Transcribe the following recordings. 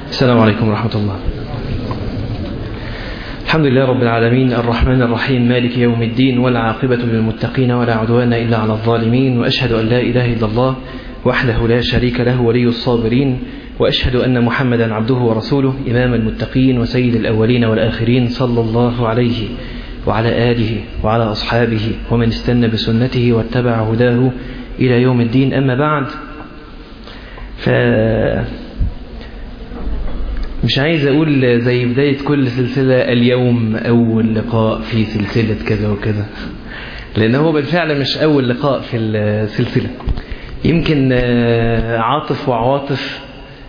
السلام عليكم ورحمة الله. الحمد لله رب العالمين الرحمن الرحيم مالك يوم الدين والعاقبة للمتقين ولا عدوان إلا على الظالمين، وأشهد أن لا إله إلا الله وحده لا شريك له ولي الصابرين، وأشهد أن محمدا عبده ورسوله إمام المتقين وسيد الأولين والآخرين، صلى الله عليه وعلى آله وعلى أصحابه ومن استنى بسنته واتبع هداه إلى يوم الدين. أما بعد، مش عايز أقول زي بداية كل سلسلة اليوم أول لقاء في سلسلة كذا وكذا، لأنه بالفعل مش أول لقاء في السلسلة. يمكن عاطف وعواطف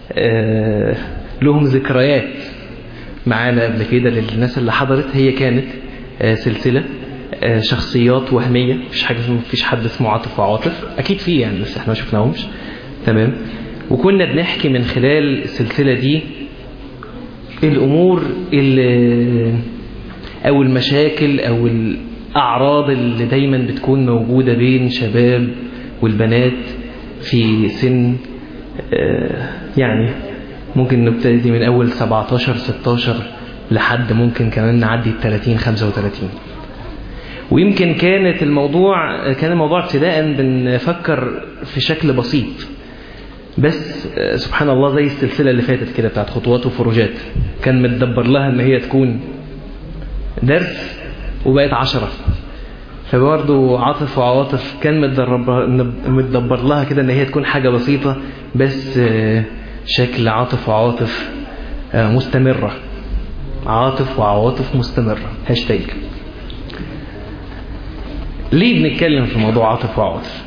لهم ذكريات معانا قبل كده. للناس اللي حضرت، هي كانت سلسلة شخصيات وهمية، مفيش حد اسمه عاطف وعواطف، أكيد فيه يعني بس احنا ما شفناهمش. تمام. وكنا بنحكي من خلال السلسلة دي الأمور أو المشاكل أو الأعراض اللي دايما بتكون موجودة بين شباب والبنات في سن يعني ممكن نبتدي من أول 17-16 لحد ممكن كمان نعدي 30-35. ويمكن كان الموضوع ابتداء بنفكر في شكل بسيط، بس سبحان الله زي السلسلة اللي فاتت كده بتاعت خطوات وفروجات، كان متدبر لها ان هي تكون درس وبقت 10. فبرضو عاطف وعواطف كان متدبر لها كده ان هي تكون حاجة بسيطة، بس شكل عاطف وعواطف مستمرة. عاطف وعواطف مستمرة هاشتاج. ليه بنتكلم في موضوع عاطف وعواطف؟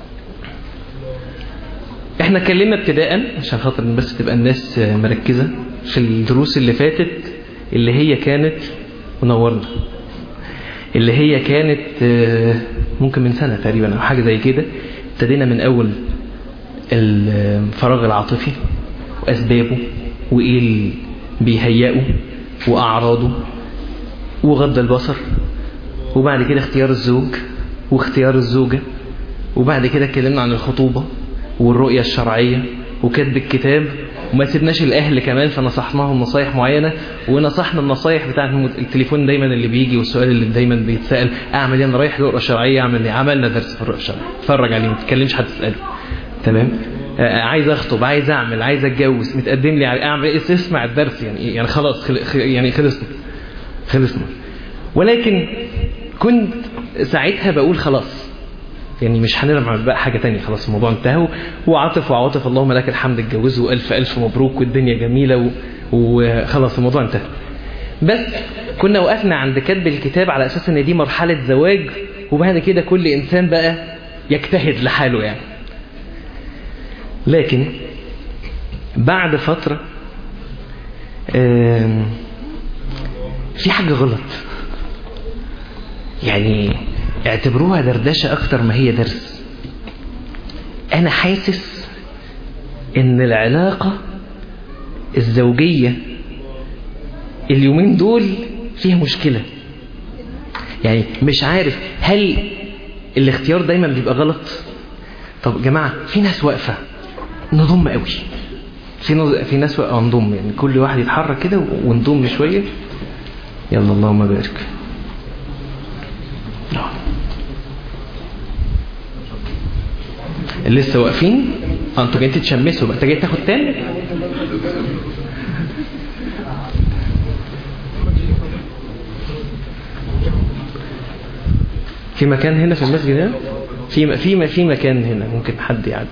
احنا اتكلمنا ابتداء عشان خاطر بس تبقى الناس مركزة في الدروس اللي فاتت، اللي هي كانت منورنا، اللي هي كانت ممكن من سنة تقريبا او حاجة زي كده. ابتدينا من اول الفراغ العاطفي واسبابه وايه اللي بيهيئه واعراضه وغض البصر، وبعد كده اختيار الزوج واختيار الزوجة، وبعد كده اتكلمنا عن الخطوبة والرؤية الشرعية وكتب الكتاب، وما سيبناش الأهل كمان فنصحناهم نصايح معينة، ونصحنا النصايح بتاعت التليفون دايما اللي بيجي والسؤال اللي دايما بيتسأل أعمل ايه؟ أنا رايح لرؤية شرعية أعمل ايه؟ عملنا درس في الرؤية الشرعية، اتفرج عليه ما تتكلمش حد تسأله. تمام. عايز أخطب، عايز أعمل، عايز أتجوز، متقدم لي أعمل ايه؟ اسمع الدرس يعني خلاص يعني خلصنا. ولكن كنت ساعتها بقول خلاص يعني مش هنرمع بقى حاجة تانية، خلاص الموضوع انتهى. وعاطف وعواطف اللهم لك الحمد اتجوزوا ألف ألف مبروك والدنيا جميلة وخلاص الموضوع انتهى. بس كنا وقفنا عند كتب الكتاب على أساس ان دي مرحلة زواج، وبعد كده كل إنسان بقى يجتهد لحاله يعني. لكن بعد فترة في حاجة غلط، يعني اعتبروها دردشة أكتر ما هي درس. أنا حاسس إن العلاقة الزوجية اليومين دول فيها مشكلة. يعني مش عارف هل الاختيار دايما بيبقى غلط؟ طب جماعة، في ناس واقفة نضم قوي، في ناس واقفة نضم، يعني كل واحد يتحرك كده ونضم شوية. يلا اللهم بارك. لسه واقفين؟ انتوا جايين تتشمسوا بقى، انت جاي تاخد تاني؟ في مكان هنا في المسجد هنا؟ في مكان هنا ممكن حد يعدي.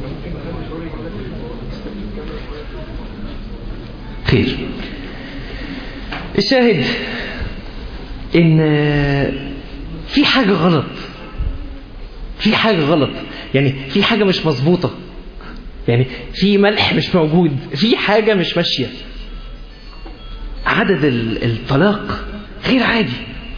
خير. الشاهد ان في حاجة غلط، يعني في حاجة مش مظبوطة، يعني في ملح مش موجود، في حاجة مش ماشية. عدد الطلاق غير عادي،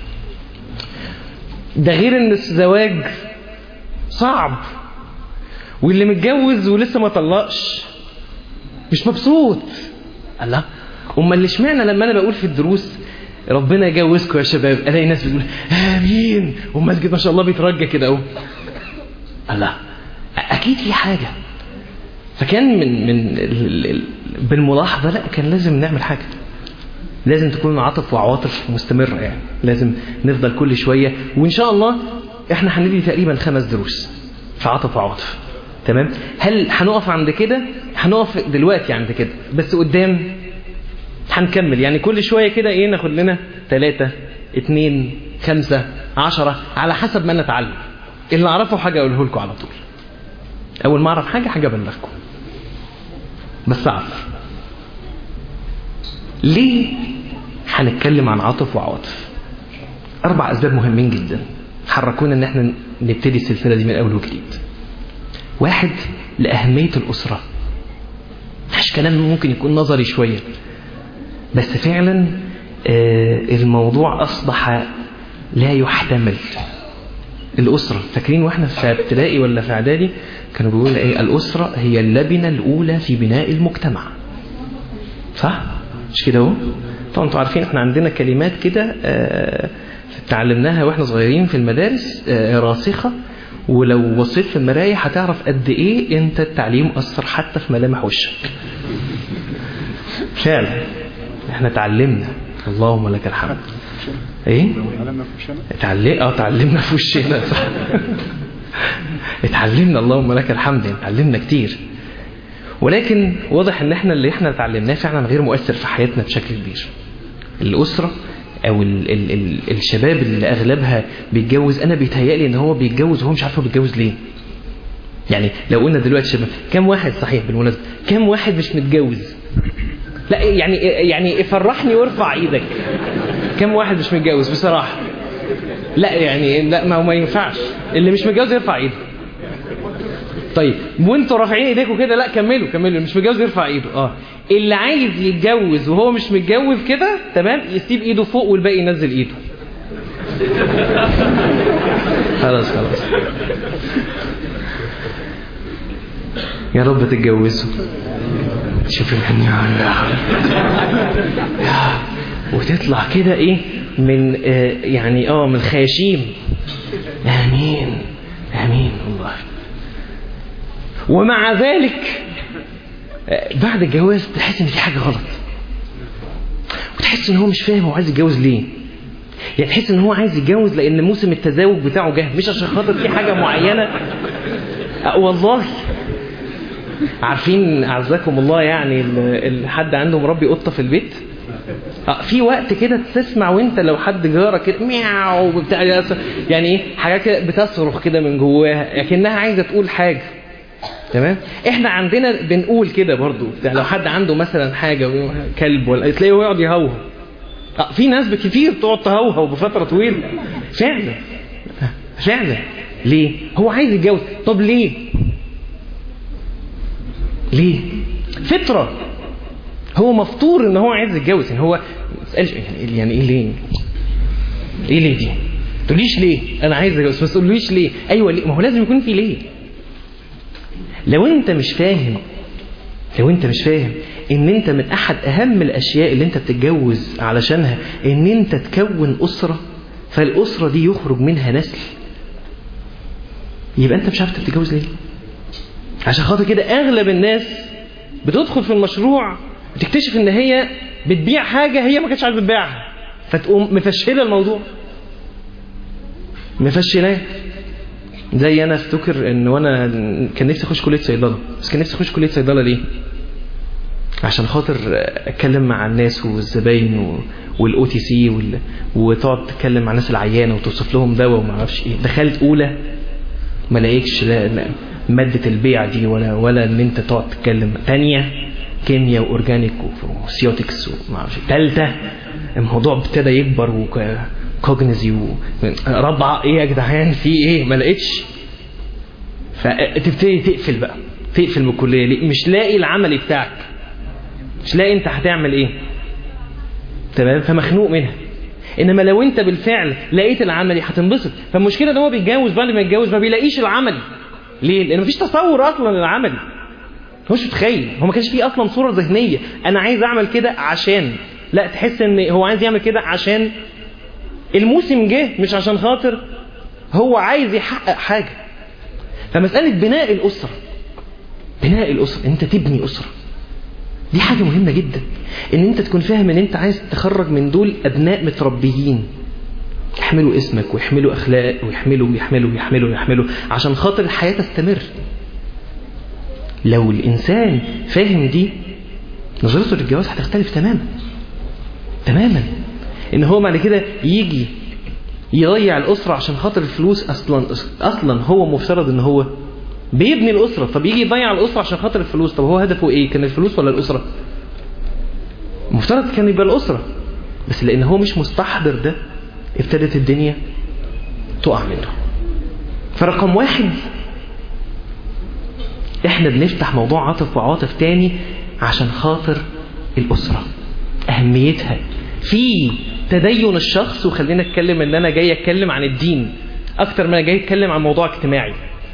ده غير ان الزواج صعب، واللي متجوز ولسه ما طلقش مش مبسوط. الله، امال اشمعنى لما انا بقول في الدروس ربنا يجوزكم يا شباب الاقي ناس بتقول امين والمسجد ما شاء الله بيترجى كده اهو؟ الله، اكيد في حاجة. فكان من بالملاحظة لا كان لازم نعمل حاجة، لازم تكون عاطف وعواطف مستمرة، يعني لازم نفضل كل شوية. وإن شاء الله إحنا هندي تقريبا 5 دروس في عاطف وعواطف. تمام؟ هل هنقف عند كده؟ هنقف دلوقتي عند كده، بس قدام هنكمل يعني كل شوية كده إيه، ناخد لنا 3 2 5 10 على حسب ما نتعلم. اللي أعرفه حاجة أقوله لكم على طول، أول ما أعرف حاجة أبلغكم، بس أعرف ليه هنتكلم عن عاطف وعواطف. 4 أسباب مهمين جدا حركونا ان احنا نبتدي السلسلة دي من اول وجديد. 1 لأهمية الأسرة. مش كلام ممكن يكون نظري شوية، بس فعلا الموضوع أصبح لا يحتمل. الأسرة، فاكرين واحنا في ابتدائي ولا في اعدادي كانوا بيقولوا ايه؟ الأسرة هي اللبنة الأولى في بناء المجتمع، صح؟ مش كده اهو؟ طبعا انتوا عارفين احنا عندنا كلمات كده تعلمناها واحنا صغيرين في المدارس راسخة، ولو بصيت في المراية هتعرف قد ايه انت التعليم أثر حتى في ملامح وشك. فعلا احنا تعلمنا، اللهم لك الحمد. ايه؟ تعلمنا في وشنا. اتعلمنا، اللهم لك الحمد، اتعلمنا كتير. ولكن واضح ان احنا اللي احنا اتعلمناه فعلا غير مؤثر في حياتنا بشكل كبير. الأسرة او الشباب اللي اغلبها بيتجوز، انا بيتهيألي ان هو بيتجوز وهو مش عارف هو بيتجوز ليه. يعني لو قلنا دلوقتي شباب، كم واحد صحيح بالمناسبة، كم واحد مش متجوز؟ لا يعني افرحني وارفع ايدك. كم واحد مش متجوز بصراحة؟ لا يعني لا، ما ينفعش. اللي مش متجوز يرفع ايده. طيب وانتوا رافعين ايديكم كده، لا كملوا اللي مش متجوز يرفع ايده. اللي عايز يتجوز وهو مش متجوز كده تمام، يسيب ايده فوق والباقي ينزل ايده. خلاص يا رب تتجوزوا. شوف وتطلع كده ايه من يعني من خياشيم. امين والله. ومع ذلك بعد الجواز تحس ان في حاجة غلط، وتحس ان هو مش فاهم هو عايز يتجوز ليه. يعني تحس ان هو عايز يتجوز لان موسم التزاوج بتاعه جه، مش عشان خاطر في حاجة معينة. والله عارفين اعزكم الله، يعني الحد عنده مربي قطة في البيت، في وقت كده تسمع وانت لو حد جارك كده مياو بتاع، يعني ايه، حاجات كده بتصرخ كده من جواها لكنها عايزة تقول حاجة. تمام؟ احنا عندنا بنقول كده برضو، لو حد عنده مثلا حاجة كلب ولا تلاقيه هو يقعد يهوه. في ناس كتير تقعد تهوه بفترة طويلة. فعلا ليه؟ هو عايز يتجوز. طب ليه؟ فطرة. هو مفطور ان هو عايز يتجوز. يعني هو مسألش يعني ايه ليه؟ ايه ليه دي؟ تقوليش ليه انا عايز اتجوز، بس تقوليش ليه. ايوه ليه؟ ما هو لازم يكون في ليه. لو انت مش فاهم ان انت من احد اهم الاشياء اللي انت بتتجوز علشانها ان انت تكون اسرة، فالاسرة دي يخرج منها نسل، يبقى انت مش عارف تتجوز ليه. عشان خاطر كده اغلب الناس بتدخل في المشروع وتكتشف ان هي بتبيع حاجة هي ما كانتش عايزة تبيعها، فتقوم مفشلة الموضوع، مفشلاه. زي انا افتكر ان وانا كان نفسي اخش كلية صيدلة، بس كان نفسي اخش كلية صيدلة ليه؟ عشان خاطر اتكلم مع الناس والزباين والاو تي سي وتقعد تتكلم مع الناس العيانة وتوصف لهم دواء وما اعرفش ايه. دخلت اولى ما لاقيكش مادة البيع دي ولا ان انت تقعد تتكلم. تانية كيمياء واورجانيك وسيوتكس وما اعرفش. تالتة الموضوع ابتدى يكبر وكوجنيزي رابعة ايه يا جدعان في ايه؟ ما لقيتش. فتبتدي تقفل من الكلية ليه؟ مش لاقي العملي بتاعك، مش لاقي انت هتعمل ايه. تمام؟ فمخنوق منها. انما لو انت بالفعل لقيت العملي هتنبسط. فالمشكلة ان هو بيتجوز، بعد ما يتجوز ما بيلاقيش العملي. ليه؟ لان مفيش تصور اصلا للعملي، هو مش متخيل، هو ما كانش فيه اصلا صورة ذهنية انا عايز اعمل كده عشان، لا تحس ان هو عايز يعمل كده عشان الموسم جه، مش عشان خاطر هو عايز يحقق حاجة. فمسألة بناء الأسرة بناء الأسرة، انت تبني أسرة. دي حاجة مهمة جدا، ان انت تكون فاهم ان انت عايز تخرج من دول أبناء متربيين يحملوا اسمك ويحملوا أخلاق ويحملوا عشان خاطر الحياة تستمر. لو الإنسان فاهم دي، نظرته للجواز هتختلف تماما. ان هو بعد كده يجي يضيع الأسرة عشان خاطر الفلوس. أصلا هو مفترض ان هو بيبني الأسرة، طب يجي يضيع الأسرة عشان خاطر الفلوس. طب هو هدفه ايه؟ كان الفلوس ولا الأسرة؟ مفترض كان يبقى الأسرة، بس لأن هو مش مستحضر ده ابتدت الدنيا تقع منه. فرقم 1 احنا بنفتح موضوع عاطف وعواطف تاني عشان خاطر الأسرة، أهميتها في تدين الشخص. وخلينا اتكلم ان انا جاي اتكلم عن الدين اكتر ما جاي اتكلم عن موضوع اجتماعي.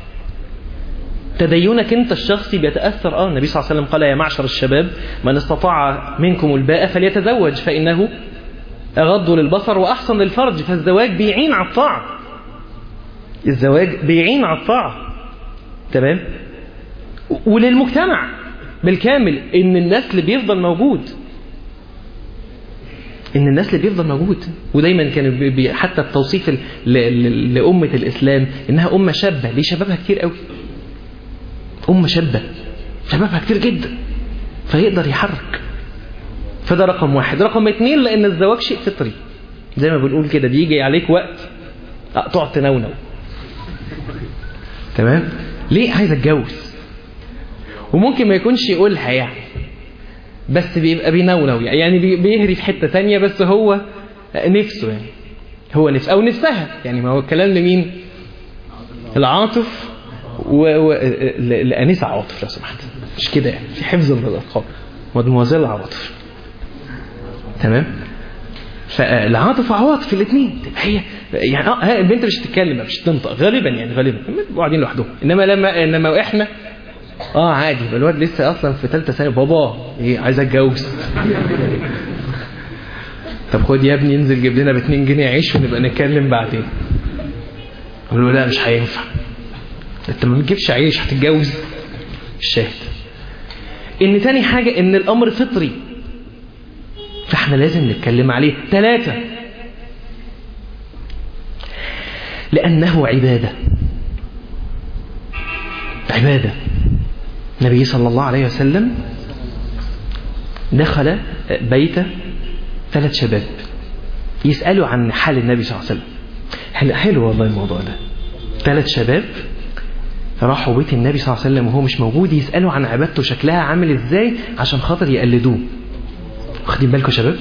تدينك انت الشخصي بيتأثر. النبي صلى الله عليه وسلم قال: يا معشر الشباب من استطاع منكم الباءة فليتزوج فإنه أغض للبصر وأحسن للفرج. فالزواج بيعين على الطاعة، تمام. وللمجتمع بالكامل ان النسل بيفضل موجود. ودايما كان حتى التوصيف لأمة الإسلام إنها أمة شابة. ليه شبابها كتير قوي؟ أمة شبابها كتير جدا فيقدر يحرك. فده رقم 1. رقم 2 لأن الزواج شيء فطري زي ما بنقول كده، بيجي عليك وقت تقعد تنونو، تمام. ليه عايز اتجوز؟ وممكن ما يكونش يقولها يعني، بس بيبقى بينونو يعني بيهري في حتة تانية، بس هو نفسه يعني، هو نفسه أو نفسها يعني. ما هو الكلام لمين؟ العاطف لأنسة عواطف لو سمحت، مش كده يعني، في حفظ للألقاب، مدموزيل العواطف، تمام. فالعاطف وعواطف الاثنين هي يعني البنت مش تتكلم مش تنطق غالبا قاعدين لوحدهم. انما احنا عادي. الواد لسه اصلا في 3 سنه، بابا ايه عايز اتجوز. طب خد يا ابني انزل جيب لنا ب2 جنيه عيش ونبقى نتكلم بعدين. اقول له لا مش هينفع، انت ما بتجيبش عيش هتتجوز. الشاهد ان تاني حاجه ان الامر فطري، فاحنا لازم نتكلم عليه. 3 لأنه عبادة. النبي صلى الله عليه وسلم دخل بيت 3 شباب يسألوا عن حال النبي صلى الله عليه وسلم. حلو والله الموضوع ده. 3 شباب راحوا بيت النبي صلى الله عليه وسلم وهو مش موجود، يسألوا عن عبادته شكلها عامل ازاي عشان خاطر يقلدوه. واخدين بالكم شباب؟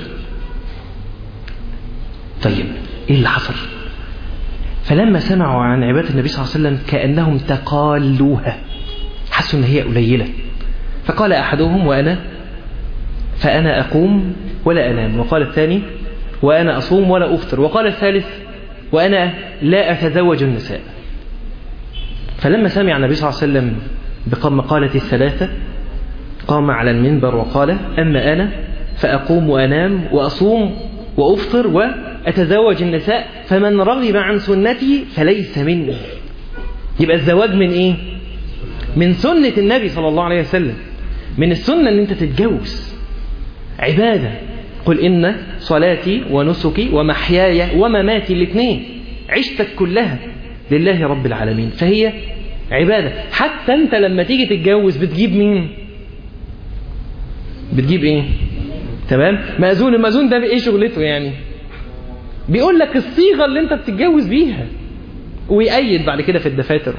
طيب ايه اللي حصل؟ فلما سمعوا عن عبادة النبي صلى الله عليه وسلم كأنهم تقالوها، حسوا ان هي قليلة. فقال احدهم فأنا أقوم ولا أنام، وقال الثاني وأنا أصوم ولا أفطر، وقال الثالث وأنا لا أتزوج النساء. فلما سمع النبي صلى الله عليه وسلم بمقالة ال3 قام على المنبر وقال: أما أنا فأقوم وأنام وأصوم وأفطر وأتزوج النساء، فمن رغب عن سنتي فليس مني. يبقى الزواج من إيه؟ من سنة النبي صلى الله عليه وسلم. من السنة أن أنت تتجوز، عبادة. قل إن صلاتي ونسكي ومحياي ومماتي الاثنين عشتك كلها لله رب العالمين، فهي عبادة. حتى أنت لما تيجي تتجوز بتجيب مين؟ بتجيب إيه؟ تمام؟ مأذون. المأذون ده بإيه شغلته يعني؟ بيقول لك الصيغة اللي أنت بتتجوز بيها، ويأيد بعد كده في الدفاتر.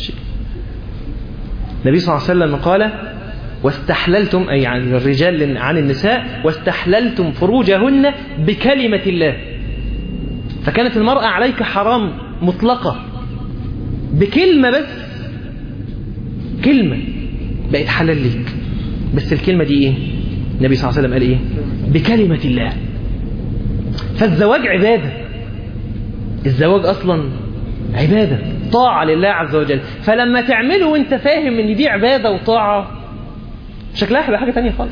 النبي صلى الله عليه وسلم قال: واستحللتم، أي عن الرجال عن النساء، واستحللتم فروجهن بكلمة الله. فكانت المرأة عليك حرام مطلقة بكلمة بس، كلمة بقت حلال ليك. بس الكلمة دي إيه؟ النبي صلى الله عليه وسلم قال إيه؟ بكلمة الله. فالزواج عبادة. الزواج أصلا عبادة، طاعة لله عز وجل. فلما تعمله وانت فاهم ان دي عبادة وطاعة، شكلها هيبقى حاجة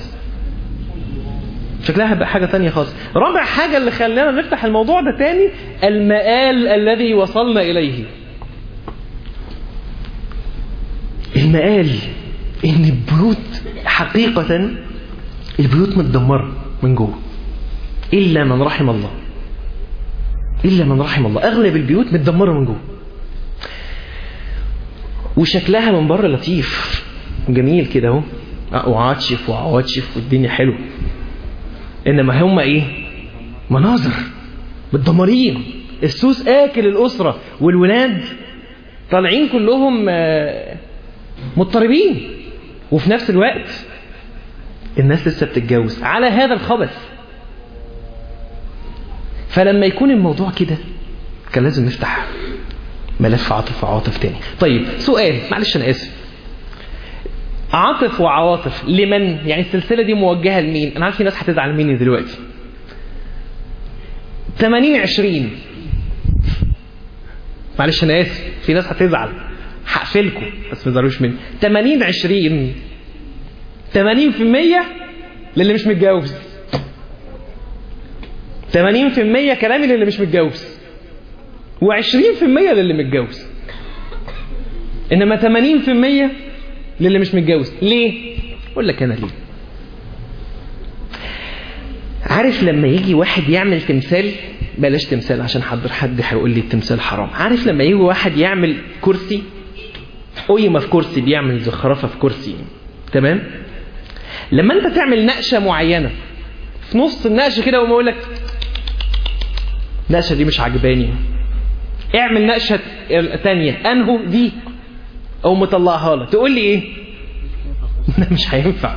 تانية خالص. رابع حاجة اللي خلانا نفتح الموضوع ده تاني، المآل الذي وصلنا إليه. المآل ان البيوت حقيقة البيوت متدمرة من جوه، إلا من رحم الله، إلا من رحم الله. أغلب البيوت متدمرة من جوه، وشكلها من بره لطيف جميل كده اهو، وعاتشف وعواتشف والدنيا حلوه، انما هم ايه؟ مناظر متدمرين. السوس اكل الاسره، والولاد طالعين كلهم مضطربين، وفي نفس الوقت الناس لسه بتتجوز على هذا الخبث. فلما يكون الموضوع كده كان لازم نفتح ملف عاطف وعواطف تاني. طيب سؤال، معلش انا اسف، عاطف وعواطف لمن؟ يعني السلسلة دي موجهة لمين؟ انا عارف في ناس هتزعل مني دلوقتي. 80-20، معلش انا اسف، في ناس هتزعل، هقفلكم بس ما تزعلوش مني. 80-20، 80% للي مش متجوز، 80% كلامي للي مش متجوز، و20% للي متجوز. انما 80% للي مش متجوز. ليه؟ اقول لك انا ليه. عارف لما يجي واحد يعمل تمثال، بلاش تمثال عشان حد هيقول لي التمثال حرام. عارف لما يجي واحد يعمل كرسي، قيمة في كرسي، بيعمل زخرفة في كرسي، تمام؟ لما انت تعمل نقشة معينة في نص النقشة كده وما اقول لك النقشة دي مش عجباني، اعمل نقشة تانية انهو دي، او مطلعها لك، تقول لي ايه؟ مش هينفع،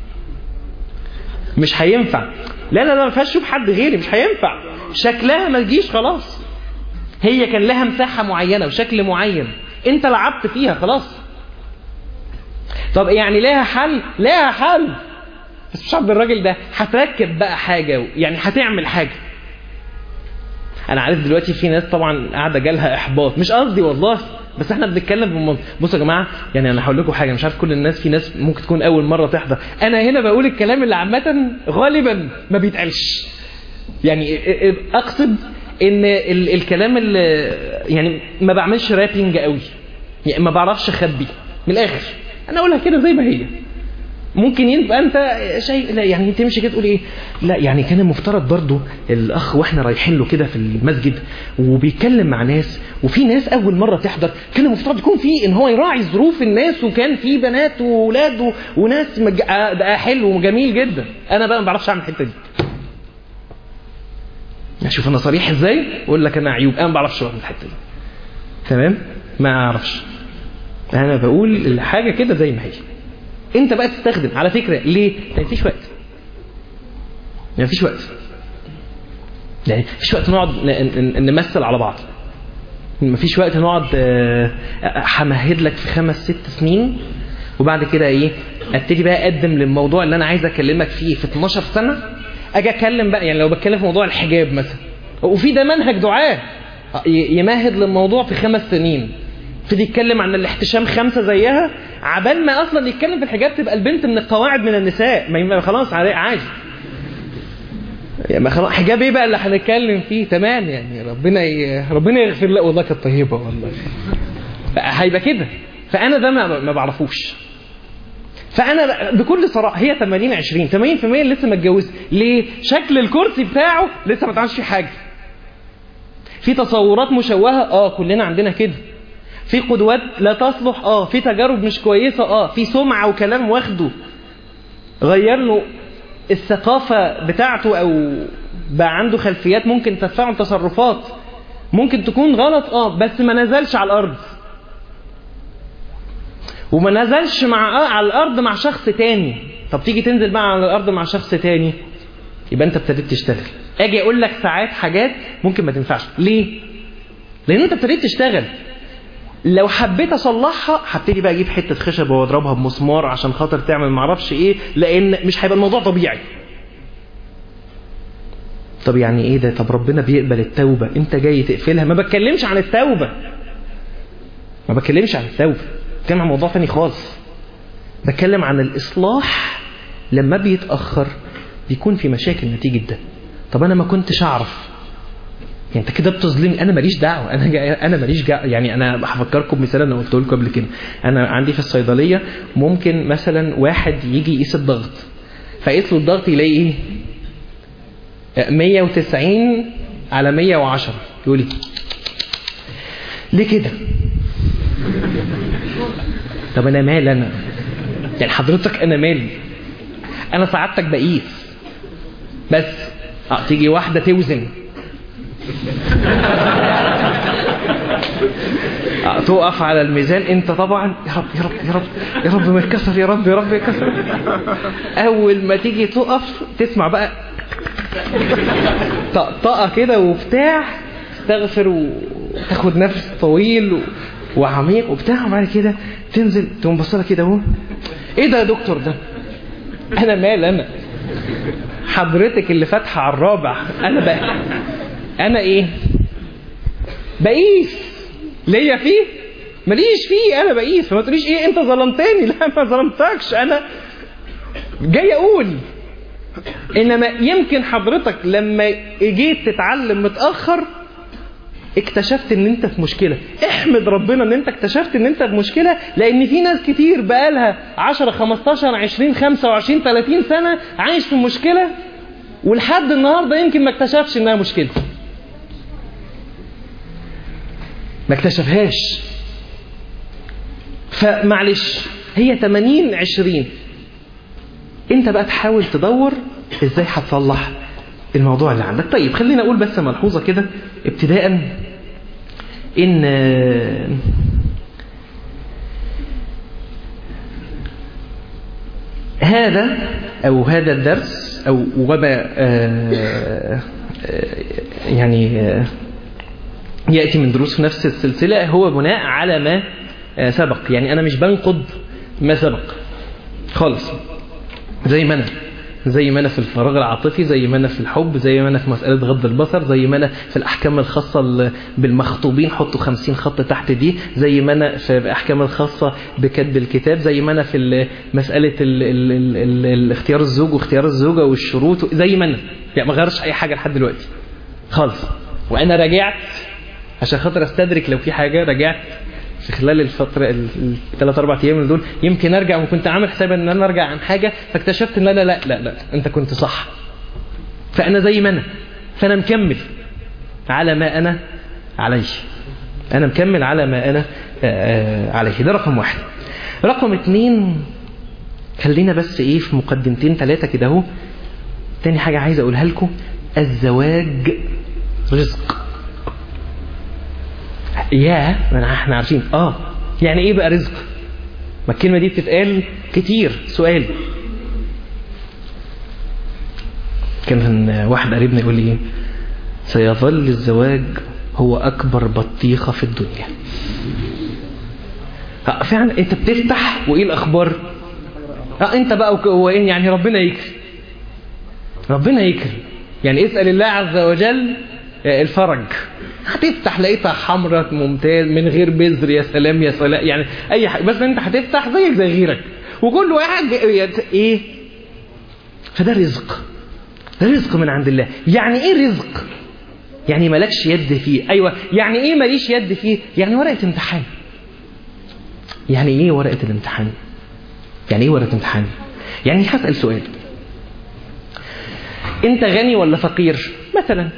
مش هينفع. لا لا لا، ما فيهاش شوف حد غيري، مش هينفع، شكلها ما تجيش خلاص. هي كان لها مساحة معينة وشكل معين، انت لعبت فيها خلاص. طب يعني لها حل؟ لها حل، بس مش عبد الراجل ده هتركب بقى حاجة، يعني هتعمل حاجة. انا عارف دلوقتي في ناس طبعا قاعدة جالها احباط، مش قصدي والله، بس احنا بنتكلم بمنطق. بصوا يا جماعه، يعني انا هقول لكم حاجه، مش عارف كل الناس، في ناس ممكن تكون اول مره تحضر. انا هنا بقول الكلام اللي عامه غالبا ما بيتقالش، يعني اقصد ان الكلام اللي يعني ما بعملش رابينج قوي، يعني ما بعرفش اخبي من الاخر، انا اقولها كده زي ما هي. ممكن يبقى انت شيء لا يعني تمشي كده تقول ايه، لا يعني كان المفترض برضو الاخ واحنا رايحين له كده في المسجد وبيتكلم مع ناس، وفي ناس اول مره تحضر، كان المفترض يكون في ان هو يراعي ظروف الناس، وكان في بنات واولاد وناس ده حلو وجميل جدا. انا بقى ما بعرفش اعمل الحته دي. شوف انا صريح ازاي، اقول لك انا عيوب، انا ما بعرفش اعمل الحته دي، تمام؟ ما اعرفش، انا بقول الحاجه كده زي ما هي. انت بقى تستخدم على فكرة. ليه؟ يعني مفيش وقت، يعني مفيش وقت، يعني مفيش وقت نقعد نمثل على بعض، مفيش وقت نقعد همهد لك في 5-6 سنين وبعد كده ايه ابتدي بقى اقدم للموضوع اللي انا عايز اكلمك فيه في 12 سنة. اجي اتكلم بقى، يعني لو بتكلم في موضوع الحجاب مثلا، وفي ده منهج دعاء يمهد للموضوع في 5 سنين، ابتدي يتكلم عن الاحتشام 5 زيها، عبال ما اصلا يتكلم في الحجاب تبقى البنت من القواعد من النساء، ما يبقى خلاص عادي، يعني خلاص حجاب ايه بقى اللي هنتكلم فيه؟ تمام، يعني ربنا يغفر لك، والله كانت طيبه والله، هيبقى كده. فانا ده ما بعرفوش. فانا بكل صراحه هي 80-20، 80% لسه ما اتجوزش. ليه؟ شكل الكرسي بتاعه لسه ما اتعملش فيه حاجه، في تصورات مشوهه، كلنا عندنا كده، في قدوات لا تصلح، في تجارب مش كويسة، في سمعة وكلام واخده غير له الثقافة بتاعته، أو بقى عنده خلفيات ممكن تدفعه تصرفات ممكن تكون غلط، بس ما نزلش على الأرض، وما نزلش على الأرض مع شخص تاني. طب تيجي تنزل بقى على الأرض مع شخص تاني، يبقى أنت ابتديت تشتغل. أجي أقول لك ساعات حاجات ممكن ما تنفعش. ليه؟ لأن أنت ابتديت تشتغل. لو حبيت اصلحها هبتدي بقى اجيب حته خشب واضربها بمسمار عشان خاطر تعمل معرفش ايه، لان مش هيبقى الموضوع طبيعي. طب يعني ايه ده؟ طب ربنا بيقبل التوبه، انت جاي تقفلها. ما بتكلمش عن التوبه، ما بتكلمش عن التوبه، بتكلم عن موضوع ثاني خالص. بتكلم عن الاصلاح لما بيتاخر بيكون في مشاكل نتيجه ده. طب انا ما كنتش اعرف، انت كده بتظلمني، انا ماليش دعوه، انا ماليش دعوه. يعني انا هفكركم بمثال انا قلت لكم قبل كده. انا عندي في الصيدليه ممكن مثلا واحد يجي يقيس الضغط، فقيس له الضغط يلاقي ايه 190 على 110. يقول لي ليه كده؟ طب انا مال انا؟ يعني حضرتك انا مالي؟ انا سعادتك بقيس بس. تيجي واحده توزن تقف على الميزان، انت طبعا يا رب يا رب يا رب يا رب ما يتكسر، يا رب يا رب يتكسر. اول ما تيجي تقف تسمع بقى طقطقه كده وبتاع، تستغفر وتاخد نفس طويل وعميق وبتاع، وبعد كده تنزل تقوم بصلها كده اهو. ايه ده يا دكتور ده؟ انا مال انا؟ حضرتك اللي فاتحه على الرابع. انا بقى انا ايه بقيس ليا فيه؟ ماليش فيه، انا بقيس. فما تقوليش ايه انت ظلمتني، لا ما ظلمتكش، انا جاي اقول. انما يمكن حضرتك لما جيت تتعلم متاخر اكتشفت ان انت في مشكله. احمد ربنا ان انت اكتشفت ان انت في مشكله، لان في ناس كتير بقالها 10 15 20 25 30 سنه عايش في مشكله، ولحد النهارده يمكن ما اكتشفش انها مشكله، ما اكتشفهاش. فمعلش هي 80-20. انت بقى تحاول تدور ازاي هتصلح الموضوع اللي عندك. طيب خلينا اقول بس ملحوظه كده ابتداء، ان هذا الدرس او وما يعني يأتي من دروس في نفس السلسلة هو بناء على ما سبق. يعني أنا مش بنقض ما سبق خالص، زي ما أنا في الفراغ العاطفي، زي ما أنا في الحب، زي ما أنا في مسألة غض البصر، زي ما أنا في الأحكام الخاصة بالمخطوبين حطوا 50 خط تحت دي، زي ما أنا في الأحكام الخاصة بكتب الكتاب، زي ما أنا في مسألة اختيار الزوج واختيار الزوجة والشروط، زي ما أنا يعني ما غيرش أي حاجة لحد دلوقتي خالص. وأنا رجعت عشان خاطر استدرك لو في حاجة، رجعت في خلال الفترة 3-4 أيام دول، يمكن ارجع وكنت عامل حساب ان انا ارجع عن حاجة، فاكتشفت ان انا لا انت كنت صح. فانا زي ما انا، فانا مكمل على ما انا عليه، انا مكمل على ما انا عليه. ده رقم 1. رقم 2، خلينا بس ايه في مقدمتين 3 كده اهو. تاني حاجة عايز اقولها لكم، الزواج رزق. احنا عارفين يعني ايه بقى رزق؟ ما الكلمة دي بتتقال كتير. سؤال، كان واحد قريبنا يقول لي سيظل الزواج هو اكبر بطيخة في الدنيا. فعلا انت بتفتح وايه الاخبار؟ انت بقى يعني ربنا يكرم. يعني اسأل الله عز وجل الفرج، هتفتح لقيتها حمرة ممتاز من غير بذر، يا سلام يا سلام، يعني اي حاجة، بس انت هتفتح زيك زي غيرك، وكل واحد ايه. فده رزق، ده رزق من عند الله. يعني ايه رزق؟ يعني مالكش يد فيه. ايوه، يعني ايه ماليش يد فيه؟ يعني ورقة امتحان. يعني ايه ورقة الامتحان؟ يعني ايه ورقة امتحان؟ يعني هسأل سؤال، انت غني ولا فقير مثلا؟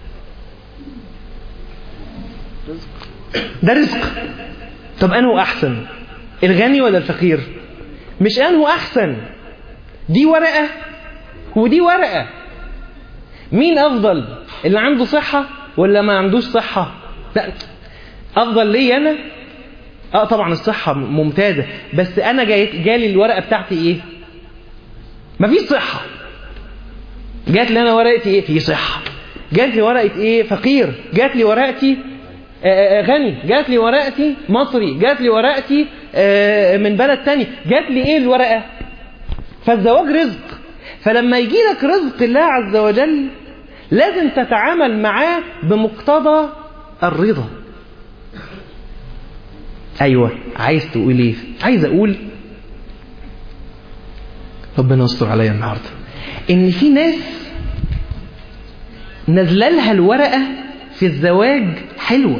ده رزق. طب انه احسن، الغني ولا الفقير؟ مش انه احسن، دي ورقة ودي ورقة. مين افضل، اللي عنده صحة ولا ما عندوش صحة؟ لا، افضل لي انا. طبعا الصحة ممتازة، بس انا جالي الورقة بتاعتي ايه؟ مفيش صحة. جات لي انا ورقتي ايه؟ في صحة. جات لي ورقة ايه؟ فقير. جات لي ورقتي غني. جات لي ورقتي مصري. جات لي ورقتي من بلد تاني. جات لي ايه الورقة؟ فالزواج رزق. فلما يجي لك رزق الله عز وجل لازم تتعامل معاه بمقتضى الرضا. ايوه، عايز تقول ايه؟ عايز اقول ربنا يستر عليا النهارده ان في ناس نزل لها الورقة في في الزواج حلوة،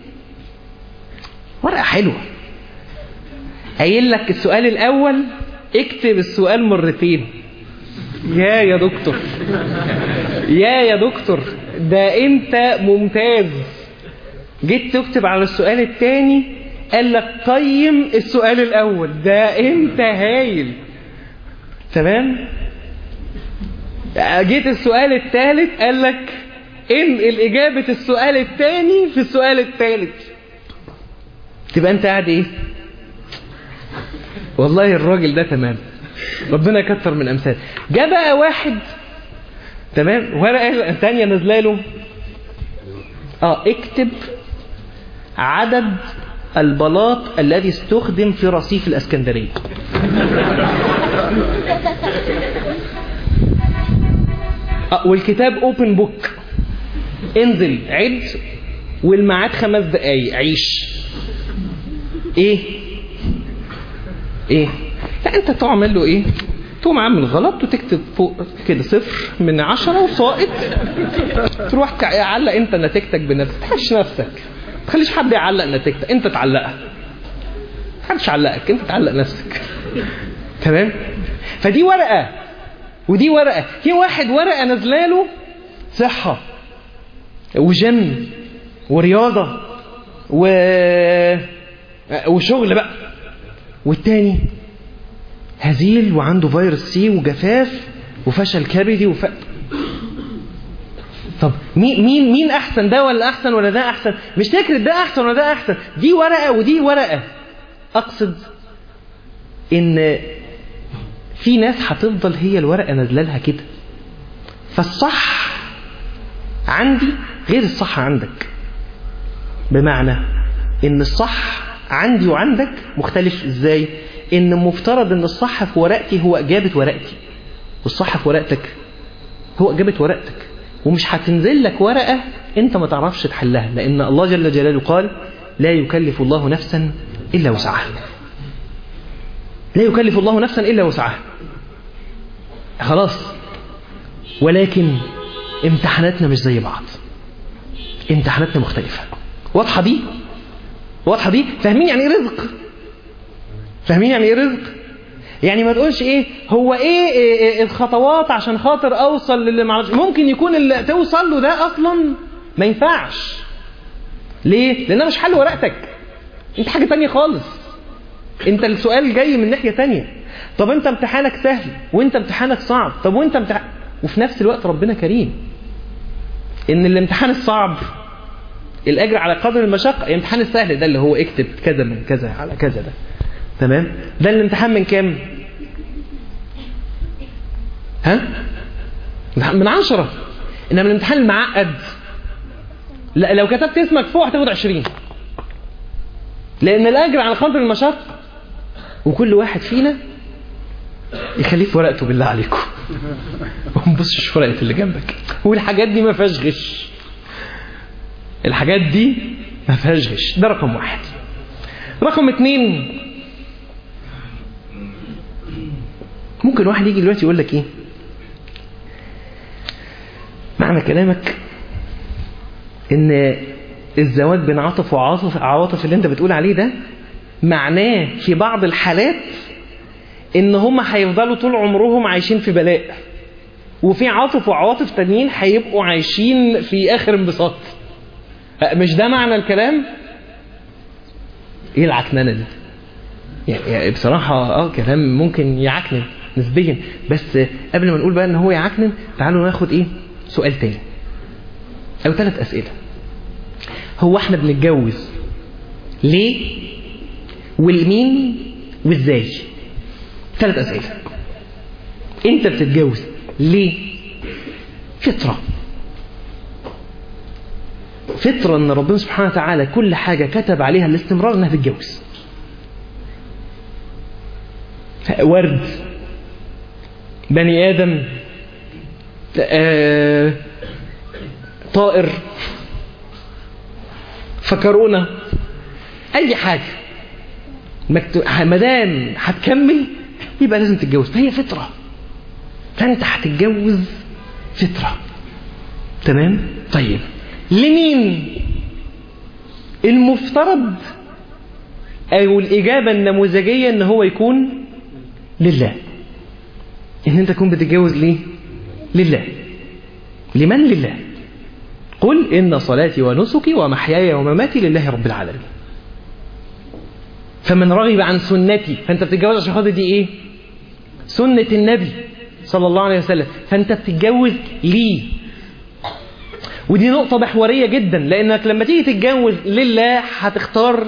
ورقة حلوة. قايل لك السؤال الأول اكتب السؤال مرتين. يا دكتور، يا دكتور ده انت ممتاز. جيت تكتب على السؤال الثاني قال لك قيم السؤال الأول، ده انت هايل. تمام. جيت السؤال الثالث قال لك انقل إجابة السؤال الثاني في السؤال الثالث. تبقى انت قاعد ايه؟ والله الراجل ده تمام، ربنا يكتر من امثال. جاء بقى واحد تمام ورقه ثانيه نازله له، اكتب عدد البلاط الذي استخدم في رصيف الاسكندريه. والكتاب اوبن بوك، انزل عد والميعاد 5 دقايق عيش. ايه لا انت تعمل له ايه؟ تقوم عامل غلط وتكتب فوق كده 0 من 10 وساقط، تروح تعلق انت نتيجتك بنفسك. تحش نفسك، ما تخليش حد يعلق نتيجتك، انت تعلقها. محدش يعلقك، انت تعلق نفسك. تمام. فدي ورقه ودي ورقه. في واحد ورقه نازلاله صحه وجيم ورياضه وشغل بقى، والتاني هزيل وعنده فيروس سي وجفاف وفشل كبدي طب مين احسن، ده ولا احسن ولا ده احسن؟ مش فكرة ده احسن ولا ده احسن، دي ورقة ودي ورقة. اقصد ان في ناس هتفضل هي الورقة نازله لها كده، فالصح عندي غير الصح عندك. بمعنى ان الصح عندي وعندك مختلف. ازاي؟ ان مفترض ان الصح في ورقتي هو اجابة ورقتي، والصح في ورقتك هو اجابة ورقتك. ومش هتنزل لك ورقة انت ما تعرفش تحلها، لان الله جل جلاله قال لا يكلف الله نفسا الا وسعها. لا يكلف الله نفسا الا وسعها. خلاص. ولكن امتحاناتنا مش زي بعض، امتحاناتنا مختلفة. واضحة دي؟ واضحة دي؟ فاهمين يعني ايه رزق؟ فاهمين يعني ايه رزق؟ يعني ما تقولش ايه هو ايه الخطوات عشان خاطر اوصل للي معرفش. ممكن يكون اللي توصل له ده اصلا ما ينفعش. ليه؟ لانها مش حل ورقتك، انت حاجة تانية خالص. انت السؤال جاي من ناحية تانية. طب انت امتحانك سهل وانت امتحانك صعب. طب وانت وفي نفس الوقت ربنا كريم، ان الامتحان الصعب الاجر على قدر المشقة. الامتحان السهل ده اللي هو اكتب كذا من كذا على كذا ده، تمام؟ ده الامتحان من كام؟ من 10. انما الامتحان المعقد لا، لو كتبت اسمك فوق هتاخد 20، لان الاجر على قدر المشقة. وكل واحد فينا يخليه في ورقته بالله عليكم، وما تبصش في ورقة اللي جنبك. والحاجات دي ما فيهاش غش، الحاجات دي ما فيهاش غش. ده رقم 1. رقم 2، ممكن واحد يجي دلوقتي يقول لك ايه معنى كلامك؟ ان الزواج بين عاطف وعواطف اللي انت بتقول عليه ده معناه في بعض الحالات ان هم هيفضلوا طول عمرهم عايشين في بلاء، وفي عاطف وعواطف تانيين هيبقوا عايشين في اخر انبساط. مش ده معنى الكلام؟ ايه العكننه دي؟ يعني بصراحه كلام ممكن يعكنن نسبيا. بس قبل ما نقول بقى ان هو يعكنن، تعالوا ناخد ايه سؤال تاني او 3 اسئله. هو احنا بنتجوز ليه والمين وازاي؟ 3 اسئله. انت بتتجوز ليه؟ فطره ان ربنا سبحانه وتعالى كل حاجه كتب عليها الاستمرار انها تتجوز. ورد، بني آدم، طائر، فكرونا، أي حاجة مدام هتكمل يبقى لازم تتجوز. فهي فطرة، فأنت هتتجوز فطرة. تمام؟ طيب لمين؟ المفترض أو الإجابة النموذجية إن هو يكون لله. إن أنت تكون بتتجوز ليه؟ لله. لمن؟ لله. قل إن صلاتي ونسكي ومحياي ومماتي لله رب العالمين. فمن رغب عن سنتي، فأنت بتتجوز عشان خاطر دي إيه؟ سنة النبي صلى الله عليه وسلم، فأنت بتتجوز ليه. ودي نقطة محورية جدا، لأنك لما تيجي تتجوز لله هتختار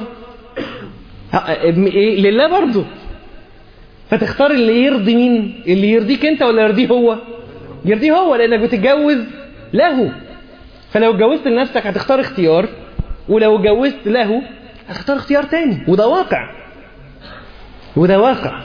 إيه؟ لله برضه. فتختار اللي يرضي مين؟ اللي يرضيك أنت ولا يرضيه هو؟ يرضيه هو، لأنك بتتجوز له. فلو اتجوزت لنفسك هتختار اختيار، ولو اتجوزت له هتختار اختيار تاني. وده واقع، وده واقع.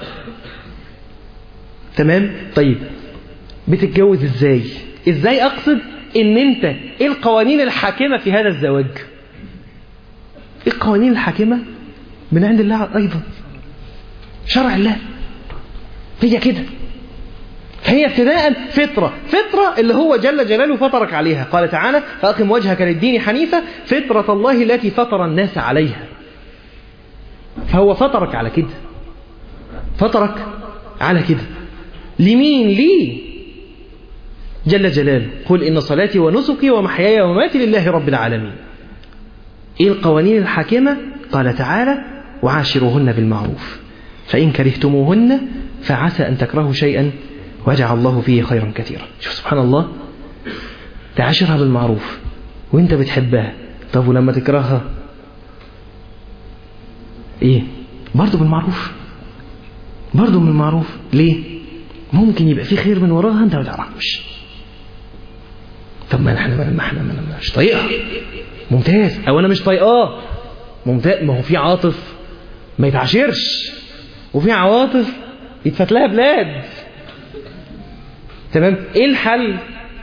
تمام؟ طيب بتتجوز ازاي؟ ازاي اقصد ان انت ايه القوانين الحاكمة في هذا الزواج؟ ايه القوانين الحاكمة؟ من عند الله ايضا، شرع الله. هي كده. هي ابتداء فطرة اللي هو جل جلاله فطرك عليها. قال تعالى: فأقم وجهك للدين حنيفة فطرة الله التي فطر الناس عليها. فهو فطرك على كده، فطرك على كده. لمين؟ ليه جل جلاله. قل إن صلاتي ونسكي ومحياي ومماتي لله رب العالمين. إيه القوانين الحاكمة؟ قال تعالى: وعاشروهن بالمعروف فإن كرهتموهن فعسى أن تكرهوا شيئا وجعل الله فيه خيرا كثيرا. شوف سبحان الله، تعاشرها بالمعروف وانت بتحبها. طب ولما تكرهها ايه؟ برضو بالمعروف، برضو بالمعروف. ليه؟ ممكن يبقى في خير من وراها انت ما تعرفش. طب ما احنا مش طايقها، ممتاز. او انا مش طايقاه، ممتاز. ما هو في عاطف ما يتعاشرش، وفي عواطف يتفت لها بلاد. تمام؟ ايه الحل؟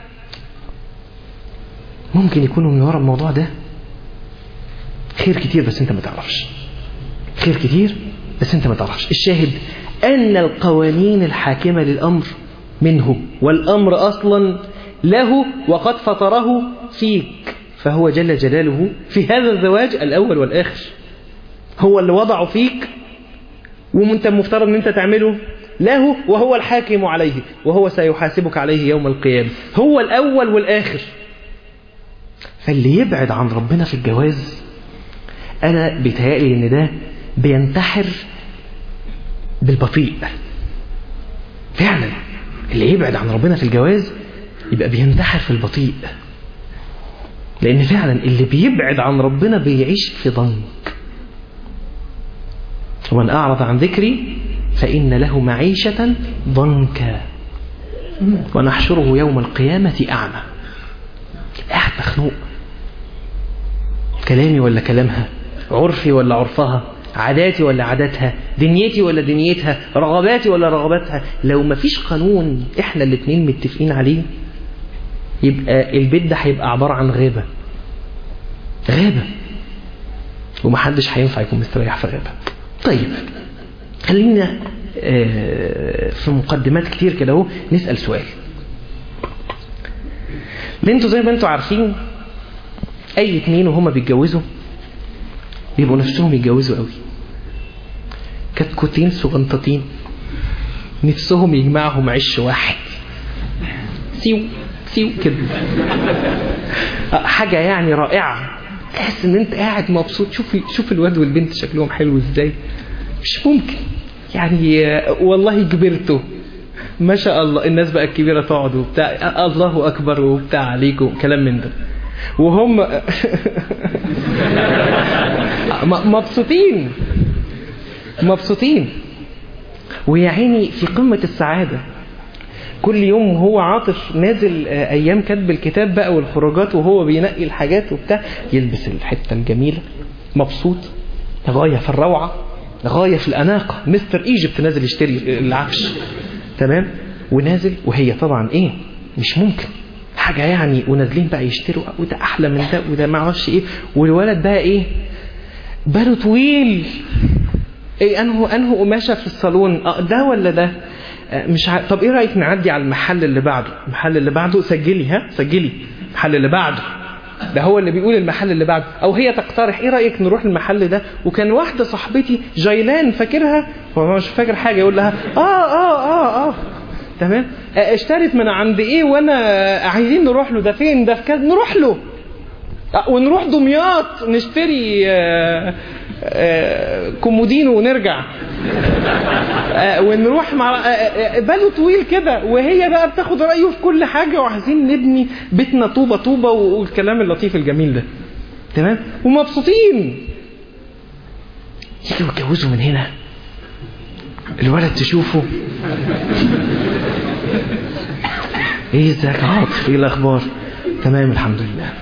ممكن يكونوا من وراء الموضوع ده خير كتير بس انت ما تعرفش، خير كتير بس انت ما تعرفش. الشاهد ان القوانين الحاكمة للامر منه، والامر اصلا له وقد فطره فيك. فهو جل جلاله في هذا الزواج الاول والاخر هو اللي وضعه فيك، وانت المفترض ان انت تعمله له، وهو الحاكم عليه، وهو سيحاسبك عليه يوم القيامة. هو الأول والآخر. فاللي يبعد عن ربنا في الجواز، أنا بيتهيألي إن ده بينتحر بالبطيء. فعلا اللي يبعد عن ربنا في الجواز يبقى بينتحر في البطيء، لأن فعلا اللي بيبعد عن ربنا بيعيش في ضنك. ومن أعرض عن ذكري فإن له معيشة ضنكا ونحشره يوم القيامة أعمى. قاعد مخنوق. كلامي ولا كلامها، عرفي ولا عرفها، عاداتي ولا عاداتها، دنيتي ولا دنيتها، رغباتي ولا رغباتها. لو ما فيش قانون احنا الاثنين متفقين عليه، يبقى البيت ده هيبقى عبارة عن غابة، غابة، ومحدش هينفع يكون مستريح في غابة. طيب خلينا في مقدمات كتير كده اهو نسأل سؤال. لأن انتوا زي ما انتوا عارفين اي اتنين وهما بيتجوزوا بيبقوا نفسهم يتجوزوا قوي، كتكوتين صغنطتين نفسهم يجمعهم عش واحد، سيو كده، حاجة يعني رائعة. تحس ان انت قاعد مبسوط. شوف الواد والبنت شكلهم حلو ازاي. مش ممكن يعني، والله كبرتوا ما شاء الله. الناس بقى الكبيرة تقعد وبتاع الله أكبر وبتاع عليكم كلام من ده، وهم مبسوطين ويا عيني في قمة السعادة. كل يوم وهو عاطف نازل أيام كتب الكتاب بقى والخروجات، وهو بينقي الحاجات وبتاع، يلبس الحتة الجميلة مبسوط غاية في الروعة، غاية في الأناقة. مستر إيجيبت نازل يشتري العفش، تمام، ونازل وهي طبعا إيه مش ممكن حاجة يعني، ونازلين بقى يشتروا وده أحلى من ده وده ما عرفش إيه. والولد بقى إيه باله طويل، إيه أنه قماشة في الصالون، ده ولا ده مش طب إيه رأيك نعدي على المحل اللي بعده، المحل اللي بعده سجلي، سجلي المحل اللي بعده، ده هو اللي بيقول المحل اللي بعده، او هي تقترح ايه رايك نروح المحل ده، وكان واحده صاحبتي جيلان فاكرها، هو مش فاكر حاجه، يقول لها اه تمام، اشترت من عند ايه وانا عايزين نروح له، ده فين ده في كذا، نروح له، ونروح دمياط نشتري كومودينو ونرجع، ونروح مع باله طويل كده، وهي بقى بتاخد رأيه في كل حاجة، وعايزين نبني بيتنا طوبة طوبة والكلام اللطيف الجميل ده، تمام، ومبسوطين. يجوا يتجوزوا من هنا، الولد تشوفه ايه ازيك يا عاطف، ايه الاخبار، تمام الحمد لله.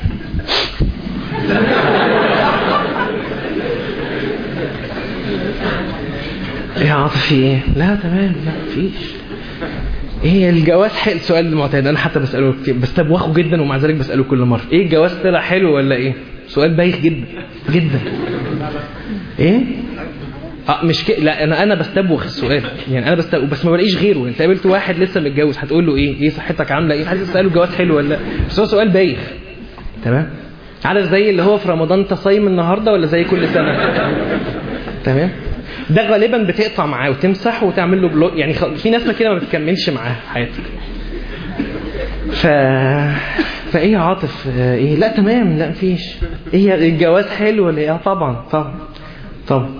ايه يا عاطف في ايه؟ لا تمام، لا مفيش. ايه الجواز حلو؟ سؤال المعتاد انا حتى بساله كتير، بستبوخه جدا ومع ذلك بساله كل مره، ايه الجواز طلع حلو ولا ايه؟ سؤال بايخ جدا جدا. ايه؟ مش لا انا بستبوخ السؤال، يعني انا بستبوخ بس ما بلاقيش غيره. انت قابلت واحد لسه متجوز هتقول له ايه صحتك عامله ايه؟ عايز تساله الجواز حلو ولا لا؟ بس هو سؤال بايخ، تمام؟ عارف زي اللي هو في رمضان انت صايم النهارده ولا زي كل سنه؟ تمام؟ ده غالبا بتقطع معاه وتمسح وتعمل له بلوك، يعني في ناس ما كده ما بتكملش معاه حياتك. فايه يا عاطف ايه؟ لا تمام، لا مفيش. ايه الجواز حلو ولا ايه؟ طبعا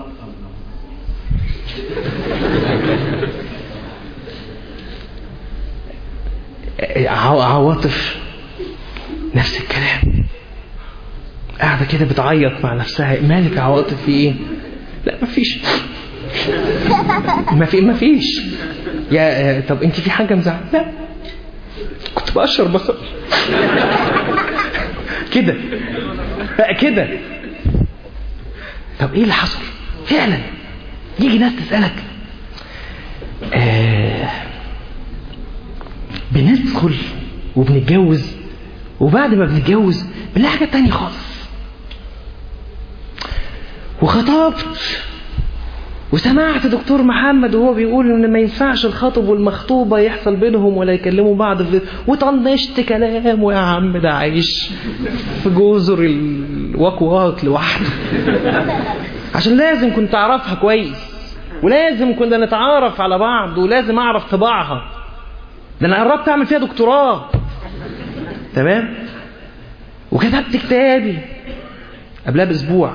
عواطف نفس الكلام، قاعده كده بتعيط مع نفسها، مالك يا عواطف في ايه؟ لا مفيش. مفيش. يا طب انت في حاجه مزعله؟ لا كنت بقشر بصل كده كده. طب ايه اللي حصل فعلا؟ يجي ناس تسالك بندخل وبنتجوز، وبعد ما بنتجوز بنلاقي حاجه تانية خالص، وخطبت وسمعت دكتور محمد وهو بيقول ان ما ينفعش الخطب والمخطوبه يحصل بينهم ولا يكلموا بعض، وطنشت كلامه يا عم، ده عايش في جزر الوكوات لوحده، عشان لازم كنت اعرفها كويس، ولازم كنا نتعارف على بعض، ولازم اعرف طباعها، ده انا قربت اعمل فيها دكتوراه، تمام، وكتبت كتابي قبلها باسبوع،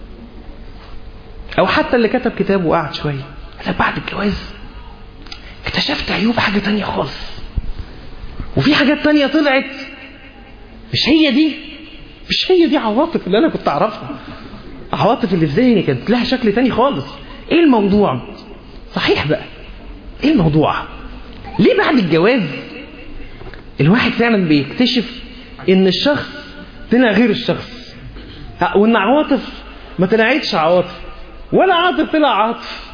او حتى اللي كتب كتابه وقعد شويه، بعد الجواز اكتشفت عيوب حاجه تانية خالص، وفي حاجات تانية طلعت مش هي دي عواطف اللي انا كنت اعرفها، عواطف اللي في ذهني كانت لها شكل تاني خالص. ايه الموضوع صحيح بقى؟ ايه الموضوع؟ ليه بعد الجواز الواحد فعلا بيكتشف ان الشخص طلع غير الشخص، وان عواطف ما طلعتش عواطف، ولا عاطف طلع عاطف؟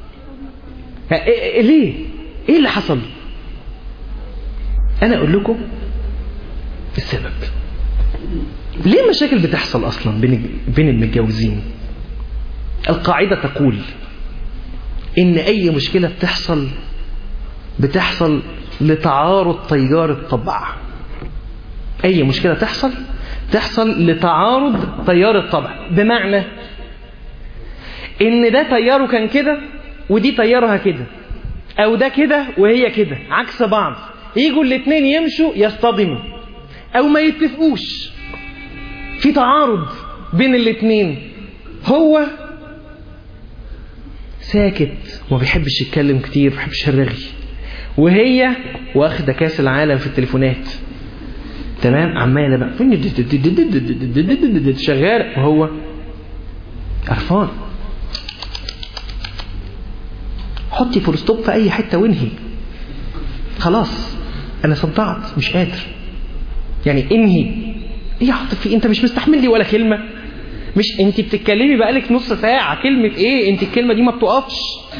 ليه؟ ايه اللي حصل؟ انا اقول لكم السبب. ليه مشاكل بتحصل اصلا بين المتجوزين؟ القاعدة تقول ان اي مشكلة بتحصل لتعارض تيار الطبع. اي مشكلة تحصل لتعارض تيار الطبع، بمعنى ان ده تياره كان كده ودي تيارها كده، او ده كده وهي كده عكس بعض، يجوا الاثنين يمشوا يصطدموا او ما يتفقوش، في تعارض بين الاثنين، هو ساكت وما بيحبش يتكلم كتير، ما بيحبش الرغي، وهي واخده كاس العالم في التليفونات، تمام، عماله بقى شغاله وهو قرفان. حطي فول ستوب في اي حته وانهي، خلاص انا صدعت مش قادر، يعني انهي. ايه يا عاطف في انت مش مستحمل لي ولا كلمه؟ مش انت بتتكلمي بقالك نص ساعه، كلمه ايه؟ انت الكلمه دي ما بتقفش.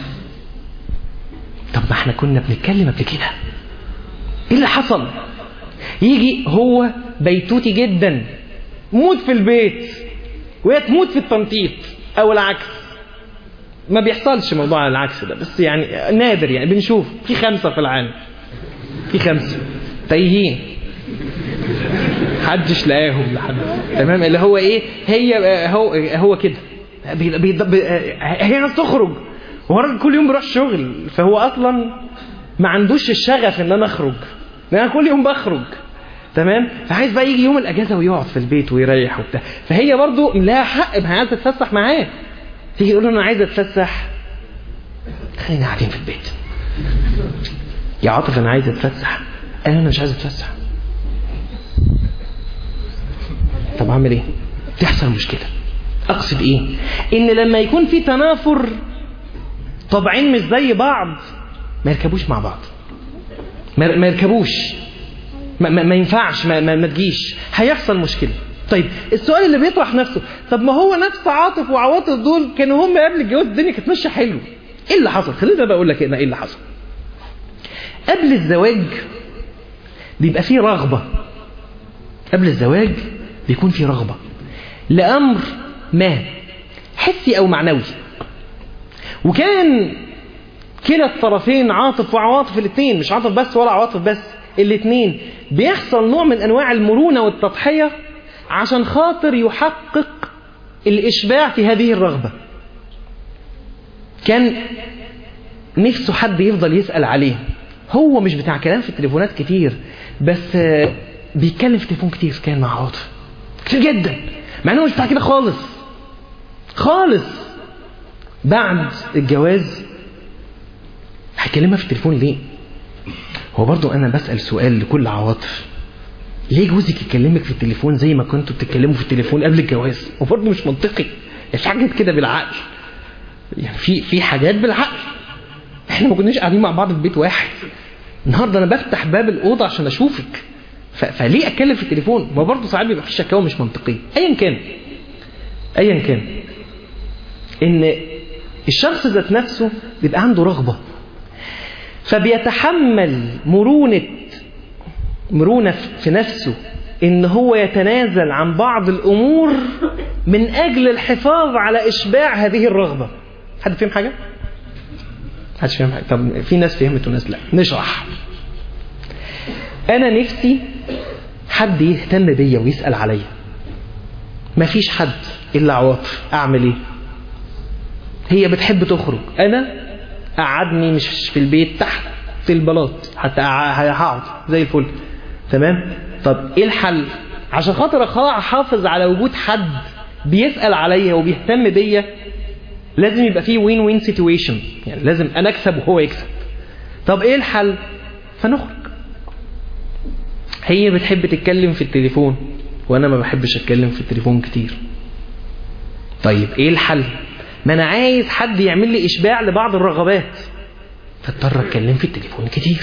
طب ما احنا كنا بنتكلم قبل كده، ايه اللي حصل؟ يجي هو بيتوتي جدا، موت في البيت وهي تموت في التنطيط، او العكس. ما بيحصلش موضوع العكس ده، بس يعني نادر، يعني بنشوف في 5 في العالم، في 5 تايهين محدش لاقاهم لحد. تمام. اللي هو ايه، هو كده هي ناس تخرج، وهو راجل كل يوم بيروح الشغل، فهو اصلا ما عندوش الشغف ان انا اخرج، لان انا كل يوم بخرج. تمام. فعايز بقى يجي يوم الاجازه ويقعد في البيت ويريح وبتاع. فهي برضو لها حق، ما عايزه تتفسح معاه، تيجي تقول له انا عايزه اتفسح، خلينا قاعدين في البيت. يا عاطف انا عايزه اتفسح، انا مش عايزه اتفسح. طب اعمل ايه؟ تحصل مشكله. اقصد ايه؟ ان لما يكون في تنافر، طبعين مش زي بعض، ما يركبوش مع بعض، ما يركبوش، ما ينفعش، ما تجيش، هيحصل مشكله. طيب السؤال اللي بيطرح نفسه، طب ما هو نفس عاطف وعواطف دول كانوا هم قبل الجواز الدنيا كانت ماشيه حلو، ايه اللي حصل؟ خليني بقول لك ايه اللي حصل. قبل الزواج بيبقى فيه رغبه، قبل الزواج بيكون فيه رغبه لامر ما حسي او معنوي، وكان كلا الطرفين عاطف وعواطف، الاثنين مش عاطف بس ولا عواطف بس، الاثنين بيحصل نوع من انواع المرونه والتضحيه عشان خاطر يحقق الاشباع في هذه الرغبه. كان نفسه حد يفضل يسأل عليه، هو مش بتاع كلام في التليفونات كتير، بس بيتكلم في التليفون كتير، كان مع عاطف كتير جدا، مع انه مش بتاع كده خالص خالص. بعد الجواز هكلمها في التليفون ليه؟ هو برضو انا بسأل سؤال لكل عواطف، ليه جوزك يكلمك في التليفون زي ما كنتوا بتتكلموا في التليفون قبل الجواز؟ وبرضو مش منطقي، في حاجات كده بالعقل، يعني في حاجات بالعقل. احنا ما كناش قاعدين مع بعض في بيت واحد، النهارده انا بفتح باب الاوضه عشان اشوفك، فليه اتكلم في التليفون؟ ما برضو ساعات بيبقى في شكاوى مش منطقيه. ايا كان ان الشخص ذات نفسه بيبقى عنده رغبه، فبيتحمل مرونة في نفسه ان هو يتنازل عن بعض الامور من اجل الحفاظ على اشباع هذه الرغبة. حد فهم حاجة؟ حدش فهم حاجة؟ طب في ناس فهمت وناس لا. نشرح. انا نفسي حد يهتم بيا ويسأل عليا، مفيش حد الا عواطف، اعمل ايه؟ هي بتحب تخرج، انا قعدني مش في البيت، تحت في البلاط، حتى هقعد زي الفل. تمام. طب ايه الحل؟ عشان خاطر احافظ على وجود حد بيسأل عليا وبيهتم بيا، لازم يبقى فيه وين وين سيتويشن، يعني لازم انا اكسب وهو يكسب. طب ايه الحل؟ فنخرج. هي بتحب تتكلم في التليفون وانا ما بحبش اتكلم في التليفون كتير. طيب ايه الحل؟ ما انا عايز حد يعمل لي اشباع لبعض الرغبات، فاضطر اتكلم في التليفون كتير.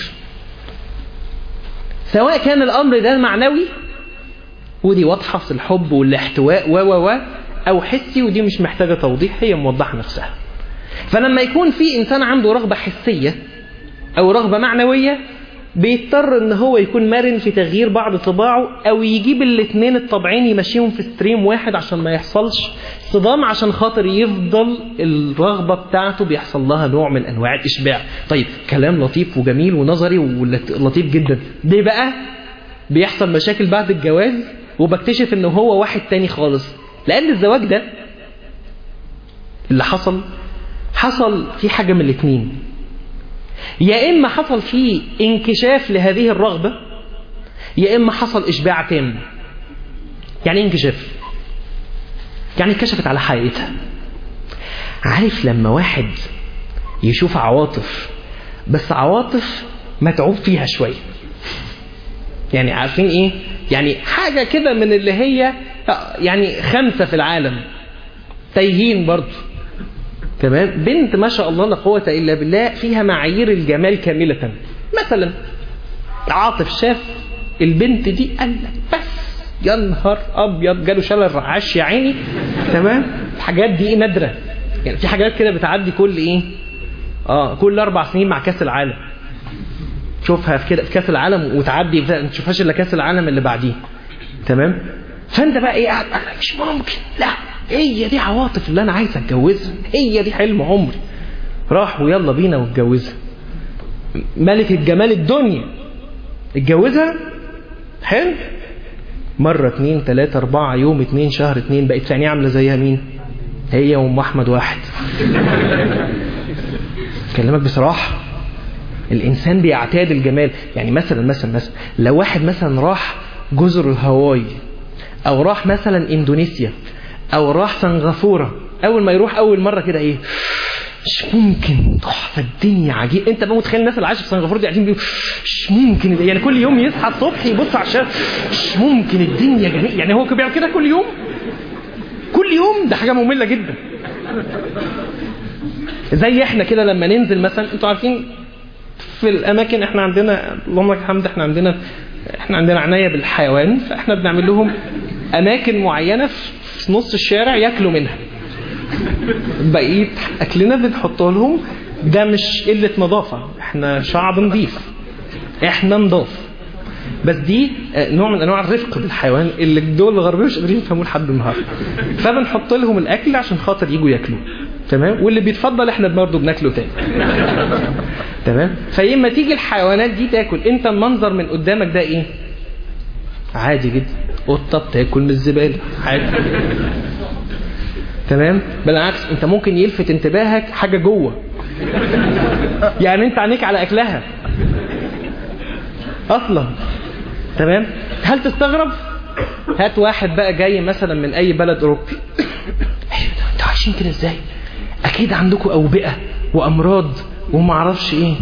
سواء كان الامر ده معنوي، ودي واضحه في الحب والاحتواء او حسي، ودي مش محتاجه توضيح، هي موضحه نفسها. فلما يكون في انسان عنده رغبه حسيه او رغبه معنويه، بيضطر ان هو يكون مرن في تغيير بعض طباعه، او يجيب الاثنين الطبعين يمشيهم في ستريم واحد عشان ما يحصلش صدام، عشان خاطر يفضل الرغبة بتاعته بيحصل لها نوع من انواع الاشباع. طيب كلام لطيف وجميل ونظري ولطيف جدا. ليه بقى بيحصل مشاكل بعد الجواز وبكتشف انه هو واحد تاني خالص؟ لان الزواج ده اللي حصل فيه حاجة من الاثنين، يا إما حصل فيه انكشاف لهذه الرغبة، يا إما حصل إشباع تام. يعني انكشاف، يعني كشفت على حقيقتها. عارف لما واحد يشوف عواطف، بس عواطف متعوب فيها شوية، يعني عارفين إيه؟ يعني حاجة كده من اللي هي يعني 5 في العالم تايهين برضو. تمام. بنت ما شاء الله لا قوة إلا بالله، فيها معايير الجمال كاملة. مثلا عاطف شاف البنت دي قال لك بس يا نهار أبيض، جاله شلل رعاش يا عيني. تمام. الحاجات دي نادرة، يعني في حاجات كده بتعدي كل كل 4 سنين مع كاس العالم. شوفها في كده في كاس العالم وتعدي، ما تشوفهاش الا كاس العالم اللي بعديه. تمام. فانت بقى قاعد مش ممكن، لا هي دي عواطف اللي انا عايز اتجوزها، هي دي حلم عمري. راح ويلا بينا واتجوزها، ملك الجمال الدنيا اتجوزها. حلو. مرة 2 3 4 يوم 2 شهر 2 بقت في عينيه عاملة زيها مين؟ هي وام احمد واحد. كلمك بصراحة الانسان بيعتاد الجمال. يعني مثلا لو واحد مثلا راح جزر الهواي او راح مثلا اندونيسيا او راح سنغافورة، اول ما يروح اول مرة كده ايه، مش ممكن تحفة الدنيا عجيب. انت بقى متخيل الناس اللي عايشه في سنغافورة دي قاعدين بيقولوا مش ممكن، يعني كل يوم يصحى الصبح يبص على الشارع مش ممكن الدنيا جميل. يعني هو كان بيعمل كده كل يوم، ده حاجة مملة جدا. زي احنا كده لما ننزل مثلا، انتوا عارفين في الاماكن احنا عندنا اللهم لك الحمد احنا عندنا عناية بالحيوان، فاحنا بنعمل لهم اماكن معينة في نص الشارع ياكلوا منها. بقيت اكلنا بنحطه لهم. ده مش قلة نظافة، احنا شعب نظيف، احنا نضاف، بس دي نوع من انواع الرفق بالحيوان اللي الدول الغربية مش قادرين يفهموه لحد النهارده. فبنحط لهم الاكل عشان خاطر يجوا ياكلوا، تمام، واللي بيتفضل احنا برضه بناكله تاني. تمام. فلما تيجي الحيوانات دي تاكل، انت المنظر من قدامك ده ايه؟ عادي جدا، قطه بتاكل من الزباله عادي. تمام. بالعكس انت ممكن يلفت انتباهك حاجه جوه، يعني انت عينيك على اكلها اصلا. تمام. هل تستغرب؟ هات واحد بقى جاي مثلا من اي بلد اوروبي، انتوا عايشين كده ازاي؟ اكيد عندكم اوبئه وامراض وما اعرفش ايه.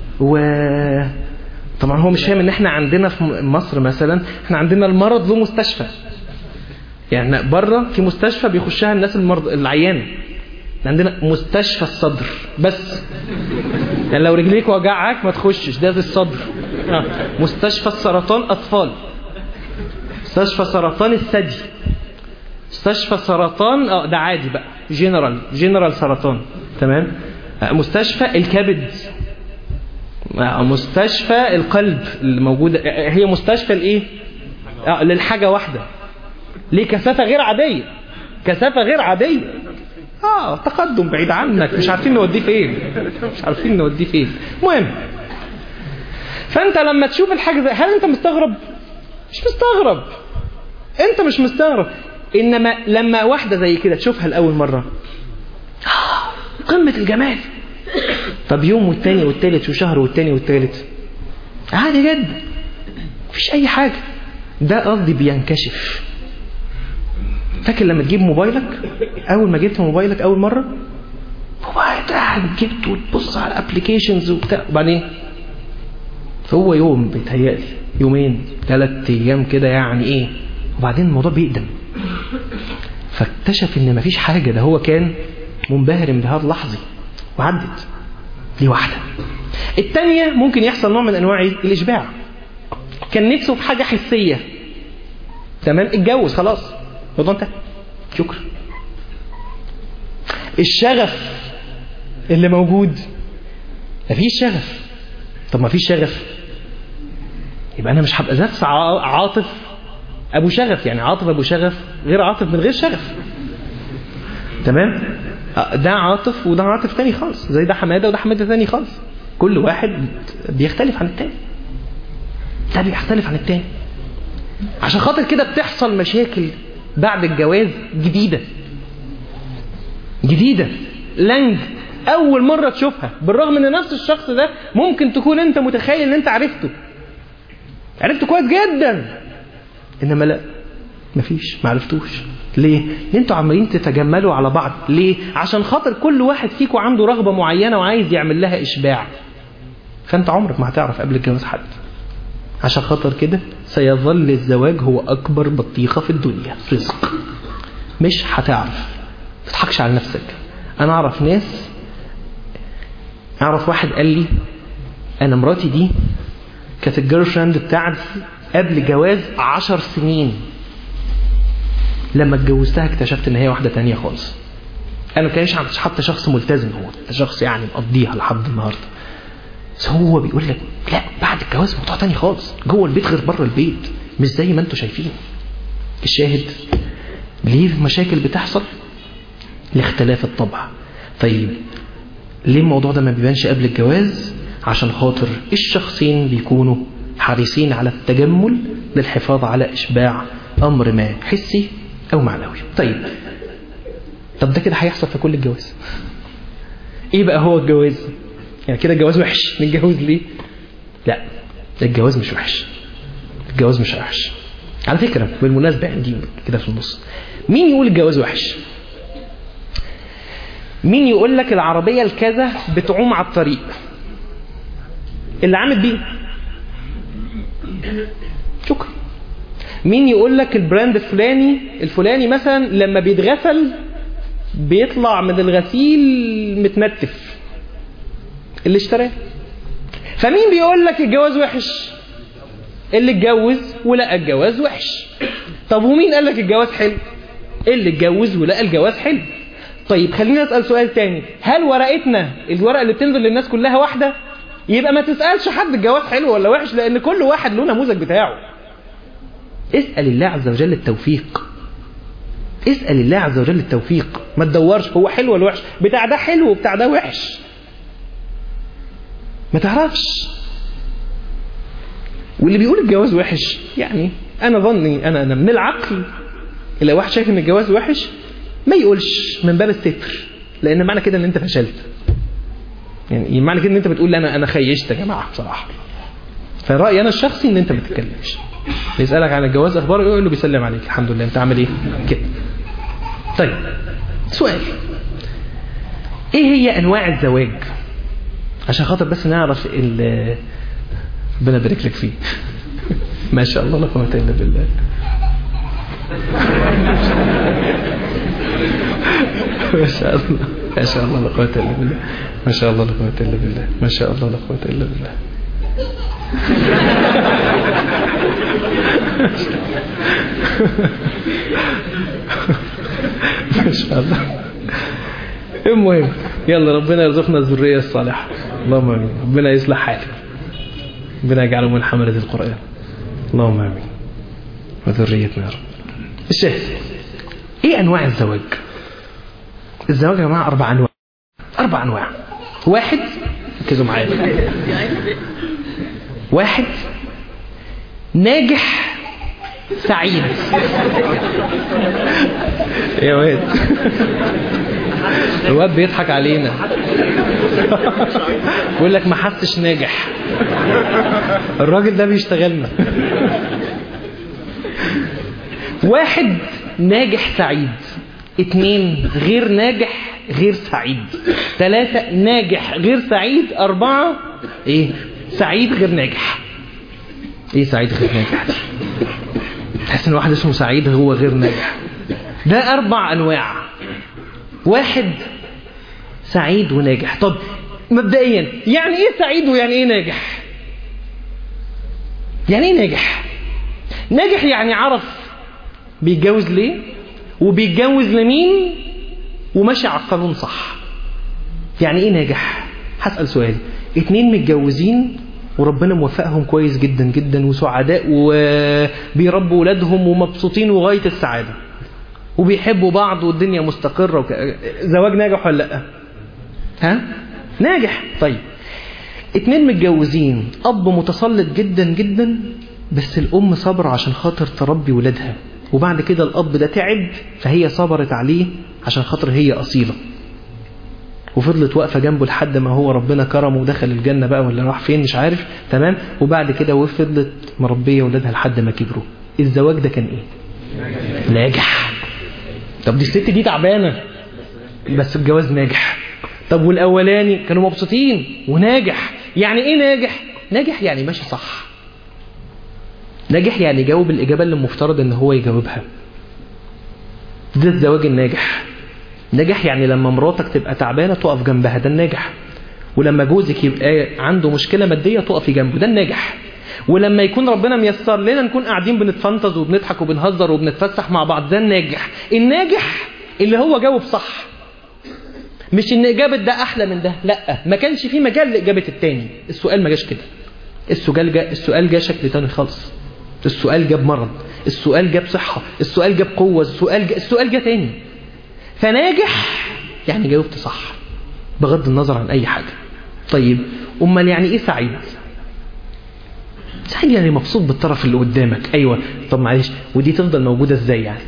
طبعا هو مش فاهم ان احنا عندنا في مصر مثلا احنا عندنا المرض له مستشفى. يعني بره في مستشفى بيخشها الناس العيانه، عندنا مستشفى الصدر بس. يعني لو رجليك وجعك ما تخشش، ده الصدر. مستشفى السرطان اطفال، مستشفى سرطان الثدي، مستشفى سرطان ده عادي بقى جنرال سرطان. تمام. مستشفى الكبد، مستشفى القلب اللي موجوده، هي مستشفى الايه للحاجه واحده. ليه؟ كثافه غير عاديه. تقدم بعيد عنك، مش عارفين نوديه فين. المهم، فانت لما تشوف الحاجه زي، هل انت مستغرب؟ مش مستغرب. انما لما واحده زي كده تشوفها لاول مره، قمه الجمال. طب يوم والتاني والتالت وشهر والتاني والتالت عادي جدا، مفيش اي حاجه. ده قصدي بينكشف. فاكر لما تجيب موبايلك، اول ما جبت موبايلك اول مره، موبايل قاعد جبت وتبص على الابليكيشنز وبتاع، وبعدين هو يوم بيتهيألي يومين 3 ايام كده يعني ايه، وبعدين الموضوع بيقدم. فاكتشف ان مفيش حاجه، ده هو كان منبهر انبهار لحظي وعدت. دي واحده. الثانيه ممكن يحصل نوع من انواع الاشباع، كان نفسه في حاجه حسيه، تمام، اتجوز خلاص الموضوع انتهى، شكرا. الشغف اللي موجود، مفيش شغف. طب مفيش شغف يبقى انا مش هبقى نفس عاطف ابو شغف. يعني عاطف ابو شغف غير عاطف من غير شغف. تمام. ده عاطف وده عاطف تاني خالص، زي ده حماده وده حماده تاني خالص. كل واحد بيختلف عن التاني. عشان خاطر كده بتحصل مشاكل بعد الجواز جديدة لنج اول مرة تشوفها، بالرغم ان نفس الشخص ده ممكن تكون انت متخيل ان انت عرفته كويس جدا، انما لا، مفيش، معرفتوش. ليه؟ انتوا عمالين تتجملوا على بعض. ليه؟ عشان خاطر كل واحد فيكم عنده رغبة معينة وعايز يعمل لها اشباع. فانت عمرك ما هتعرف قبل الجواز حد. عشان خاطر كده سيظل الزواج هو اكبر بطيخة في الدنيا رزق. مش هتعرف، تضحكش على نفسك. انا اعرف واحد قال لي انا مراتي دي كانت الجيرل فريند بتاعتي قبل جواز 10 سنين، لما اتجوزتها اكتشفت ان هي واحدة تانية خالص. انا ما كانش حتى شخص ملتزم، هو شخص يعني مقضيها لحد النهارده، بس هو بيقول لك لا، بعد الجواز موضوع تاني خالص، جوه البيت غير بره البيت، مش زي ما انتوا شايفين. الشاهد ليه مشاكل بتحصل؟ لاختلاف الطبع. طيب ليه الموضوع ده ما بيبانش قبل الجواز؟ عشان خاطر الشخصين بيكونوا حريصين على التجمل للحفاظ على إشباع أمر ما حسي أو معنوي. طب ده كده هيحصل في كل الجواز. إيه بقى هو الجواز؟ يعني كده الجواز وحش، نتجوز ليه؟ لا، الجواز مش وحش، الجواز مش وحش. على فكرة بالمناسبة عندي كده في النص، مين يقول الجواز وحش؟ مين يقول لك العربية الكذا بتعوم على الطريق؟ اللي عامل بيه. شكرا. مين يقول لك البراند الفلاني مثلا لما بيتغسل بيطلع من الغسيل متنتف؟ اللي اشتراه. فمين بيقول لك الجواز وحش؟ اللي اتجوز ولقى الجواز وحش. طب ومين قال لك الجواز حلو؟ اللي اتجوز ولقى الجواز حلو. طيب خلينا نسأل سؤال تاني، هل ورقتنا الورقة اللي بتنزل للناس كلها واحدة؟ يبقى ما تسألش حد الجواز حلو ولا وحش، لأن كل واحد له نموذج بتاعه. اسأل الله عز وجل التوفيق. اسأل الله عز وجل التوفيق، ما تدورش هو حلو ولا وحش، بتاع ده حلو وبتاع ده وحش، ما تعرفش. واللي بيقول الجواز وحش يعني أنا ظني أنا من العقل، إلا واحد شايف إن الجواز وحش ما يقولش من باب الستر، لأن معنى كده إن أنت فشلت. يعني معنى كده إن أنت بتقول أنا خيشت يا جماعة بصراحة. فرأيي أنا الشخصي إن أنت ما تتكلمش. يسألك عن الجواز أخباره يقول له بيسلم عليك الحمد لله، أنت عامل إيه كده. طيب سؤال، إيه هي أنواع الزواج؟ عشان خاطر بس نعرف ربنا يبارك لك فيه. ما شاء الله لا قوة إلا بالله. ما شاء الله ما شاء الله لا قوة إلا بالله. ما شاء الله لا قوة إلا بالله. ما شاء الله لا قوة إلا بالله. ما شاء الله. المهم يلا ربنا يرزقنا الذرية الصالحة، اللهم آمين. ربنا يصلح حالك، ربنا يجعله من حملة القرآن، اللهم آمين، وذريتنا يا رب. الشاهد، ايه انواع الزواج؟ الزواج يا جماعة 4 أنواع. 4 أنواع. 1، ركزوا معايا، 1 ناجح سعيد. يا واد الواد بيضحك علينا، بيقول لك ما حسش ناجح، الراجل ده بيشتغلنا. 1 ناجح سعيد، 2 غير ناجح غير سعيد، 3 ناجح غير سعيد، 4 ايه سعيد غير ناجح. ايه سعيد غير ناجح؟ تحس ان واحد اسمه سعيد هو غير ناجح. ده 4 أنواع. 1 سعيد وناجح. طب مبدئيا يعني ايه سعيد ويعني ايه ناجح؟ يعني ايه ناجح؟ ناجح يعني عرف بيتجوز ليه وبيتجوز لمين وماشي على القانون صح. يعني ايه ناجح؟ هسأل سؤال، 2 متجوزين وربنا موفقهم كويس جدا جدا وسعداء وبيربوا ولادهم ومبسوطين وغاية السعادة وبيحبوا بعض والدنيا مستقرة زواج ناجح ولا لا؟ ها؟ ناجح. طيب 2 متجوزين، أب متسلط جدا جدا بس الأم صبر عشان خاطر تربي ولادها، وبعد كده الأب ده تعب فهي صبرت عليه عشان خاطر هي أصيلة وفضلت واقفة جنبه لحد ما هو ربنا كرمه ودخل الجنة بقى ولا راح فين مش عارف، تمام. وبعد كده وفضلت مربية ولادها لحد ما كبروا. الزواج ده كان ايه؟ ناجح. طب دي الست دي تعبانة بس الجواز ناجح. طب والأولاني كانوا مبسوطين وناجح. يعني ايه ناجح؟ ناجح يعني ماشي صح. ناجح يعني جاوب الإجابة اللي المفترض ان هو يجاوبها. ده الزواج الناجح. ناجح يعني لما مراتك تبقى تعبانة تقف جنبها، ده الناجح. ولما جوزك يبقى عنده مشكلة مادية تقفي جنبه، ده الناجح. ولما يكون ربنا ميسر لنا نكون قاعدين بنتفنطز وبنضحك وبنهزر وبنتفسح مع بعض، ده الناجح. الناجح اللي هو جاوب صح، مش ان اجابة ده احلى من ده، لا، ما كانش في مجال لاجابة التاني. السؤال ما جاش كده، السؤال جا شكل تاني خالص. السؤال جاب مرض، السؤال جاب صحة، السؤال جاب قوة، السؤال جا تاني. فناجح يعني جاوبت صح بغض النظر عن اي حاجة. طيب امال يعني ايه سعيد؟ سعيد يعني مبسوط بالطرف اللي قدامك. ايوه طب معلش، ودي تفضل موجودة ازاي يعني؟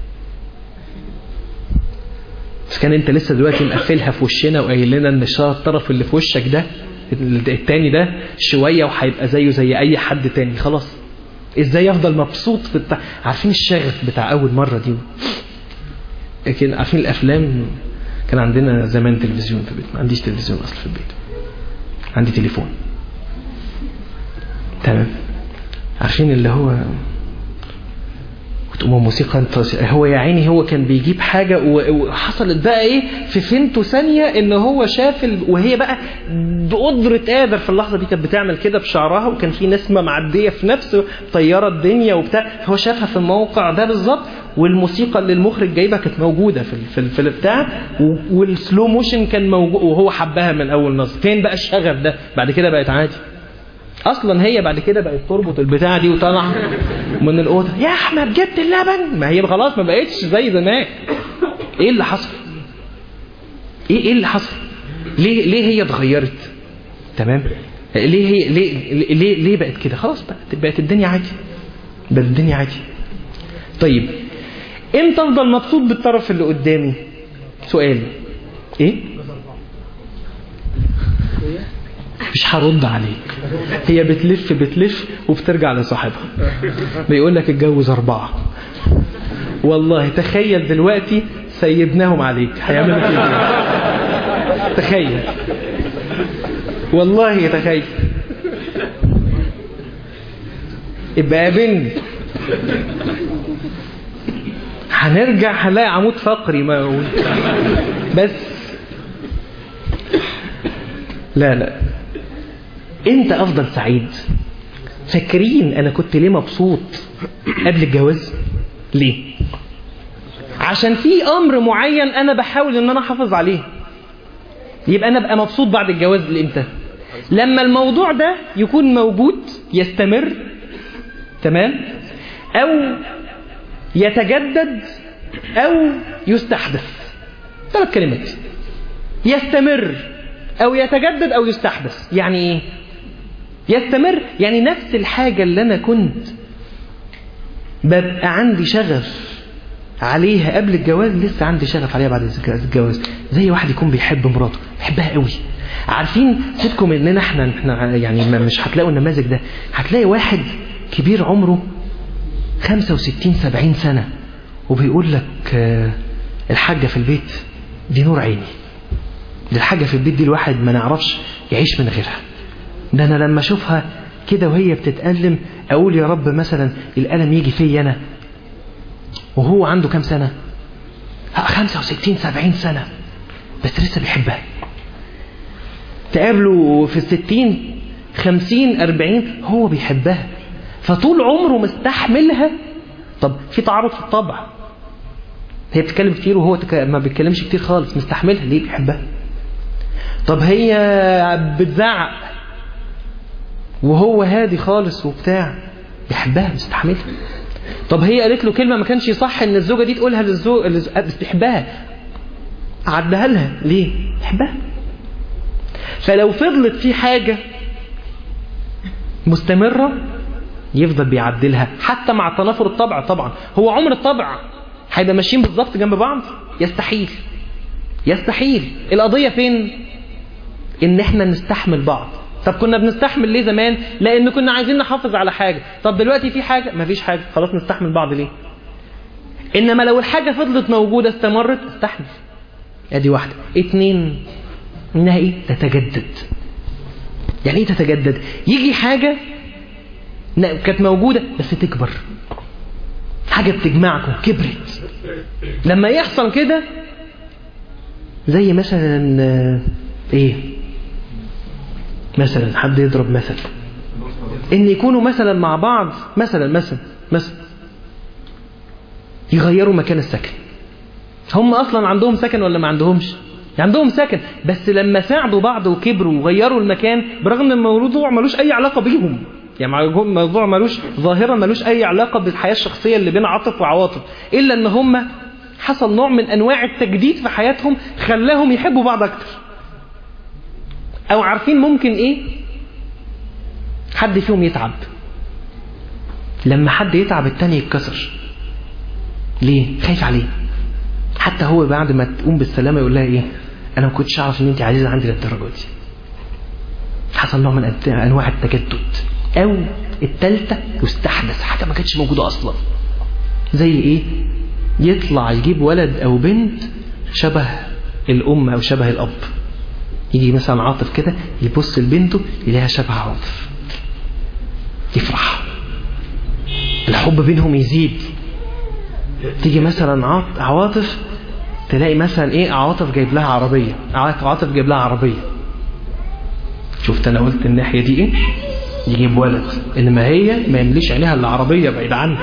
بس كان انت لسه دلوقتي مقفلها في وشنا وقايل لنا ان الطرف اللي في وشك ده التاني ده شوية وهيبقى زيه زي اي حد تاني. خلاص ازاي افضل مبسوط عارفين الشغف بتاع اول مرة دي؟ لكن عارفين الافلام، كان عندنا زمان تلفزيون في البيت، ما عنديش تلفزيون اصلا في البيت، عندي تليفون. تمام. عارفين اللي هو وتقوم موسيقى، هو يا عيني هو كان بيجيب حاجة وحصلت بقى ايه في فينته ثانية ان هو شاف وهي بقى بقدرة قادر في اللحظة دي كانت بتعمل كده بشعرها، وكان في نسمة معدية في نفسه طيارة الدنيا وبتاع، هو شافها في الموقع ده بالظبط، والموسيقى اللي المخرج جايبها كانت موجودة في البتاع، والسلو موشن كان موجود، وهو حبها من اول نظر. فين بقى الشغف ده؟ بعد كده بقت عادي. اصلا هي بعد كده بقت تربط البتاعه دي وطلع من الاوضه، يا احمد جبت اللبن. ما هي خلاص ما بقتش زي زمان. ايه اللي حصل؟ ايه اللي حصل؟ ليه هي اتغيرت؟ تمام. ليه هي ليه بقت كده؟ خلاص بقت الدنيا عادي، بقت الدنيا عادي. طيب امتى افضل مبسوط بالطرف اللي قدامي؟ سؤال ايه؟ مش هرد عليك، هي بتلف وبترجع لصاحبها، بيقول لك اتجوز 4. والله تخيل دلوقتي سيبناهم عليك هيعملوا كده. تخيل والله تخيل. ابقى بنت هنرجع هنلاقي عمود فقري ما بس. لا انت افضل سعيد. فاكرين انا كنت ليه مبسوط قبل الجواز؟ ليه؟ عشان في امر معين انا بحاول ان انا احافظ عليه. يبقى انا ابقى مبسوط بعد الجواز لامتى؟ لما الموضوع ده يكون موجود يستمر، تمام، او يتجدد او يستحدث. 3 كلمات: يستمر او يتجدد او يستحدث. يعني ايه يستمر؟ يعني نفس الحاجة اللي انا كنت ببقى عندي شغف عليها قبل الجواز لسه عندي شغف عليها بعد الجواز. زي واحد يكون بيحب مراته، بيحبها قوي. عارفين سيبكم اننا احنا يعني مش هتلاقوا النماذج ده. هتلاقي واحد كبير عمره 65-70 سنة وبيقول لك الحاجة في البيت دي نور عيني، دي الحاجة في البيت دي الواحد ما نعرفش يعيش من غيرها. ده انا لما اشوفها كده وهي بتتألم اقول يا رب مثلا الألم يجي فيا انا. وهو عنده كام سنة؟ 65-70 سنة بس لسه بيحبها. تقابله في 60-50-40 هو بيحبها، فطول عمره مستحملها. طب في تعارض في الطبع، هي بتتكلم كتير وهو ما بيتكلمش كتير خالص، مستحملها ليه؟ بيحبها. طب هي بتزعق وهو هادي خالص وبتاع، بيحبها مستحملها. طب هي قالت له كلمة ما كانش يصح ان الزوجة دي تقولها للزوج بس بيحبها، عدها لها ليه؟ بيحبها. فلو فضلت في حاجة مستمرة يفضل بيعدلها حتى مع تنافر الطبع. طبعا هو عمر الطبع هيبقى ماشيين بالظبط جنب بعض؟ يستحيل. القضية فين؟ ان احنا نستحمل بعض. طب كنا بنستحمل ليه زمان؟ لان كنا عايزين نحافظ على حاجة. طب دلوقتي في حاجة؟ مفيش حاجة، خلاص نستحمل بعض ليه؟ انما لو الحاجة فضلت موجودة استمرت استحمل. ادي واحدة. 2 انها ايه؟ تتجدد. يعني ايه تتجدد؟ يجي حاجة كانت موجودة بس تكبر، حاجة بتجمعكم كبرت. لما يحصل كده زي مثلا ايه؟ مثلا حد يضرب مثل ان يكونوا مثلا مع بعض، مثلا يغيروا مكان السكن. هم اصلا عندهم سكن ولا ما عندهمش؟ عندهم سكن، بس لما ساعدوا بعض وكبروا وغيروا المكان، برغم ان الموضوع ملوش اي علاقة بيهم، يعني الموضوع ملوش ظاهرة، ملوش اي علاقة بالحياة الشخصية اللي بين عاطف وعواطف، الا ان هم حصل نوع من انواع التجديد في حياتهم خلاهم يحبوا بعض اكتر. او عارفين ممكن ايه؟ حد فيهم يتعب لما حد يتعب التاني يتكسر. ليه؟ خايف عليه. حتى هو بعد ما تقوم بالسلامة يقول لها ايه؟ انا ما كنتش اعرف ان انت عزيزة عندي للدرجة دي. حصل نوع من انواع التجدد. او الثالثة يستحدث حاجة ما كانتش موجودة اصلا. زي ايه؟ يطلع يجيب ولد او بنت شبه الام او شبه الاب. يجي مثلا عاطف كده يبص لبنته يلاقيها شبه عاطف، يفرح، الحب بينهم يزيد. تيجي مثلا عواطف تلاقي مثلا ايه، عواطف جايب لها عربية، عواطف جايب لها عربية. شفت انا قلت الناحية دي ايه؟ يجيب ولد، انما هي ما يمليش عينيها الا عربية بعيد عنك.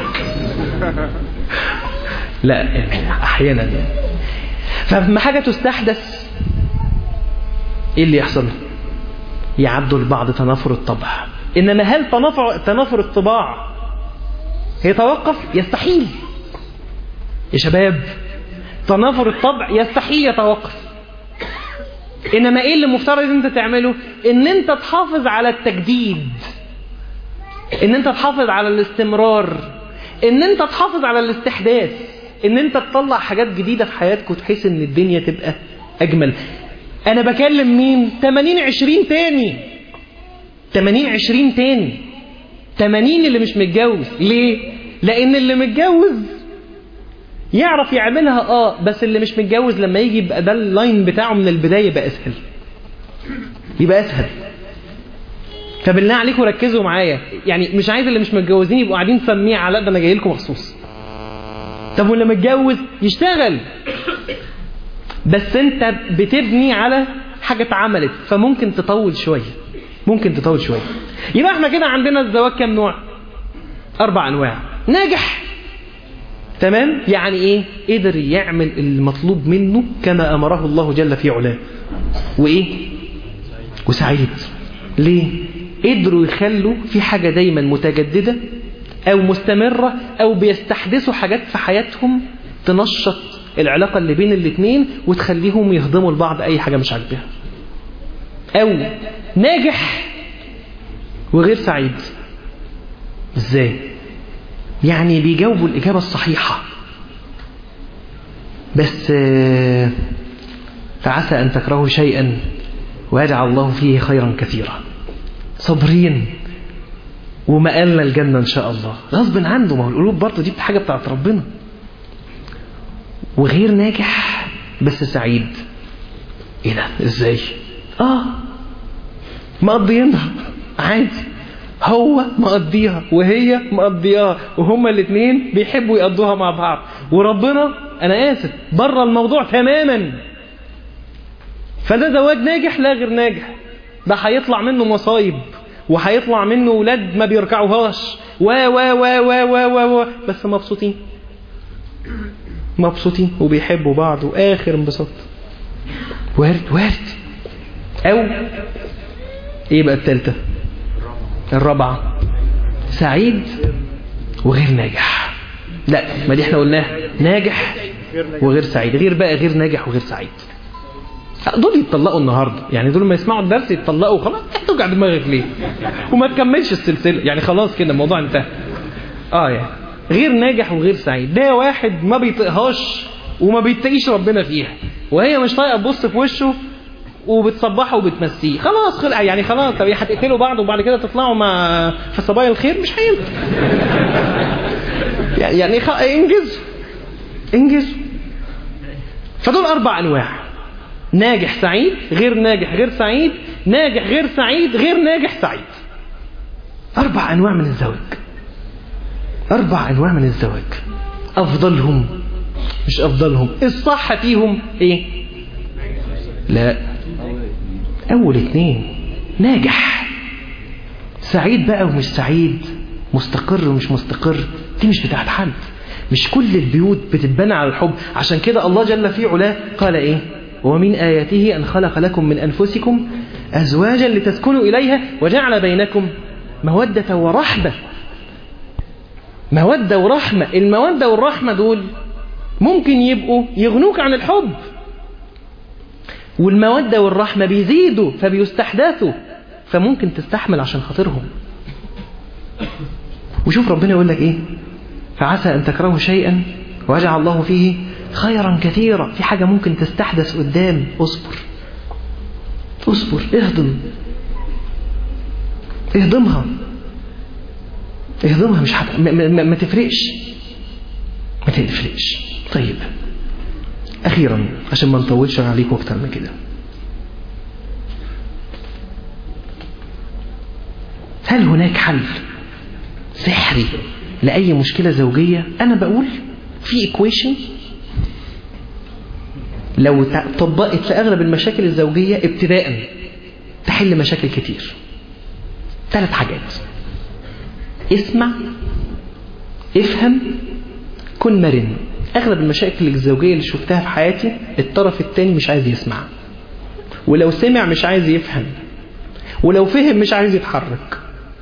لا يعني احيانا. فلما حاجة تستحدث ايه اللي يحصل؟ يعدوا البعض تنافر الطبع. انما هل تنافر الطباع يتوقف؟ يستحيل يا شباب. تنافر الطبع يستحيل يتوقف. انما ايه اللي مفترض انت تعمله؟ ان انت تحافظ على التجديد، ان انت تحافظ على الاستمرار، ان انت تحافظ على الاستحداث، ان انت تطلع حاجات جديدة في حياتك وتحس ان الدنيا تبقى اجمل. انا بكلم مين؟ 80-20 تاني، 80-20 تاني، 80 اللي مش متجوز. ليه؟ لان اللي متجوز يعرف يعملها بس اللي مش متجوز لما يجي يبقى ده اللاين بتاعه من البداية يبقى اسهل، يبقى اسهل. فبالله عليكم ركزوا معايا، يعني مش عايز اللي مش متجوزين يبقوا قاعدين سميع على ده انا جاي لكم مخصوص. طب واللي متجوز يشتغل، بس انت بتبني على حاجة اتعملت فممكن تطول شوية، ممكن تطول شوية. يبقى احنا كده عندنا الزواج كم نوع؟ 4 أنواع. ناجح، تمام، يعني ايه؟ قدر يعمل المطلوب منه كما أمره الله جل في علاه. وايه؟ وسعيد. ليه؟ قدروا يخلوا في حاجة دايما متجددة او مستمرة او بيستحدثوا حاجات في حياتهم تنشط العلاقة اللي بين الاثنين وتخليهم يهضموا لبعض اي حاجة مش عاجبها. او ناجح وغير سعيد. ازاي؟ يعني بيجاوبوا الإجابة الصحيحة بس فعسى أن تكرهوا شيئا ويجعل الله فيه خيرا كثيرا. صبرين ومقالنا الجنة إن شاء الله غصب عنده، ما هو القلوب برضه دي حاجة بتاعت ربنا. وغير ناجح بس سعيد. إيه ده؟ إزاي؟ مقضيينها عادي، هو مقضيها وهي مقضيها وهما الاثنين بيحبوا يقضوها مع بعض، وربنا أنا آسف بره الموضوع تماما. فده زواج ناجح لا غير ناجح، ده هيطلع منه مصايب وهيطلع منه ولاد ما بيركعوهاش و بس مبسوطين، مبسوطين وبيحبوا بعض وآخر انبساط. وارد. أو إيه بقى الثالثة؟ الرابعة سعيد وغير ناجح. لا، ما دي احنا قلناها ناجح وغير سعيد. غير بقى غير ناجح وغير سعيد دول يتطلقوا النهاردة، يعني دول ما يسمعوا الدرس يتطلقوا خلاص. توجع دماغك ليه وما تكملش السلسلة، يعني خلاص كده الموضوع انتهى. يعني غير ناجح وغير سعيد ده واحد ما بيطيقهاش وما بيتقيش ربنا فيها، وهي مش طايقه تبص في وشه وبتصبحه وبتمسيه. خلاص خلق يعني خلاص. طب هتقتلوا بعض وبعد كده تطلعوا مع في صبايا الخير؟ مش هينفع. يعني انجز. فدول 4 أنواع: ناجح سعيد، غير ناجح غير سعيد، ناجح غير سعيد، غير ناجح سعيد. 4 أنواع من الزواج. 4 أنواع من الزواج. أفضلهم مش أفضلهم، الصح فيهم إيه؟ لا، أول 2 ناجح. سعيد بقى ومش سعيد، مستقر ومش مستقر، دي مش بتاعت حد. مش كل البيوت بتتبنى على الحب. عشان كده الله جل في علاه قال إيه؟ ومن آياته أن خلق لكم من أنفسكم أزواجا لتسكنوا إليها وجعل بينكم مودة ورحمة. مودة ورحمة. المودة والرحمة دول ممكن يبقوا يغنوك عن الحب، والمودة والرحمة بيزيدوا فبيستحدثوا، فممكن تستحمل عشان خاطرهم. وشوف ربنا يقول لك ايه، فعسى ان تكرهوا شيئا ويجعل الله فيه خيرا كثيرا. في حاجة ممكن تستحدث قدام، اصبر اهضمها مش ما تفرقش. طيب اخيرا عشان ما نطولش عليكم اكتر من كده، هل هناك حل سحري لأي مشكلة زوجية؟ أنا بقول في إيكويشن لو طبقت في أغلب المشاكل الزوجية ابتداء تحل مشاكل كتير. 3 حاجات: اسمع، افهم، كن مرن. أغلب المشاكل الزوجية اللي شفتها في حياتي الطرف الثاني مش عايز يسمع، ولو سمع مش عايز يفهم، ولو فهم مش عايز يتحرك.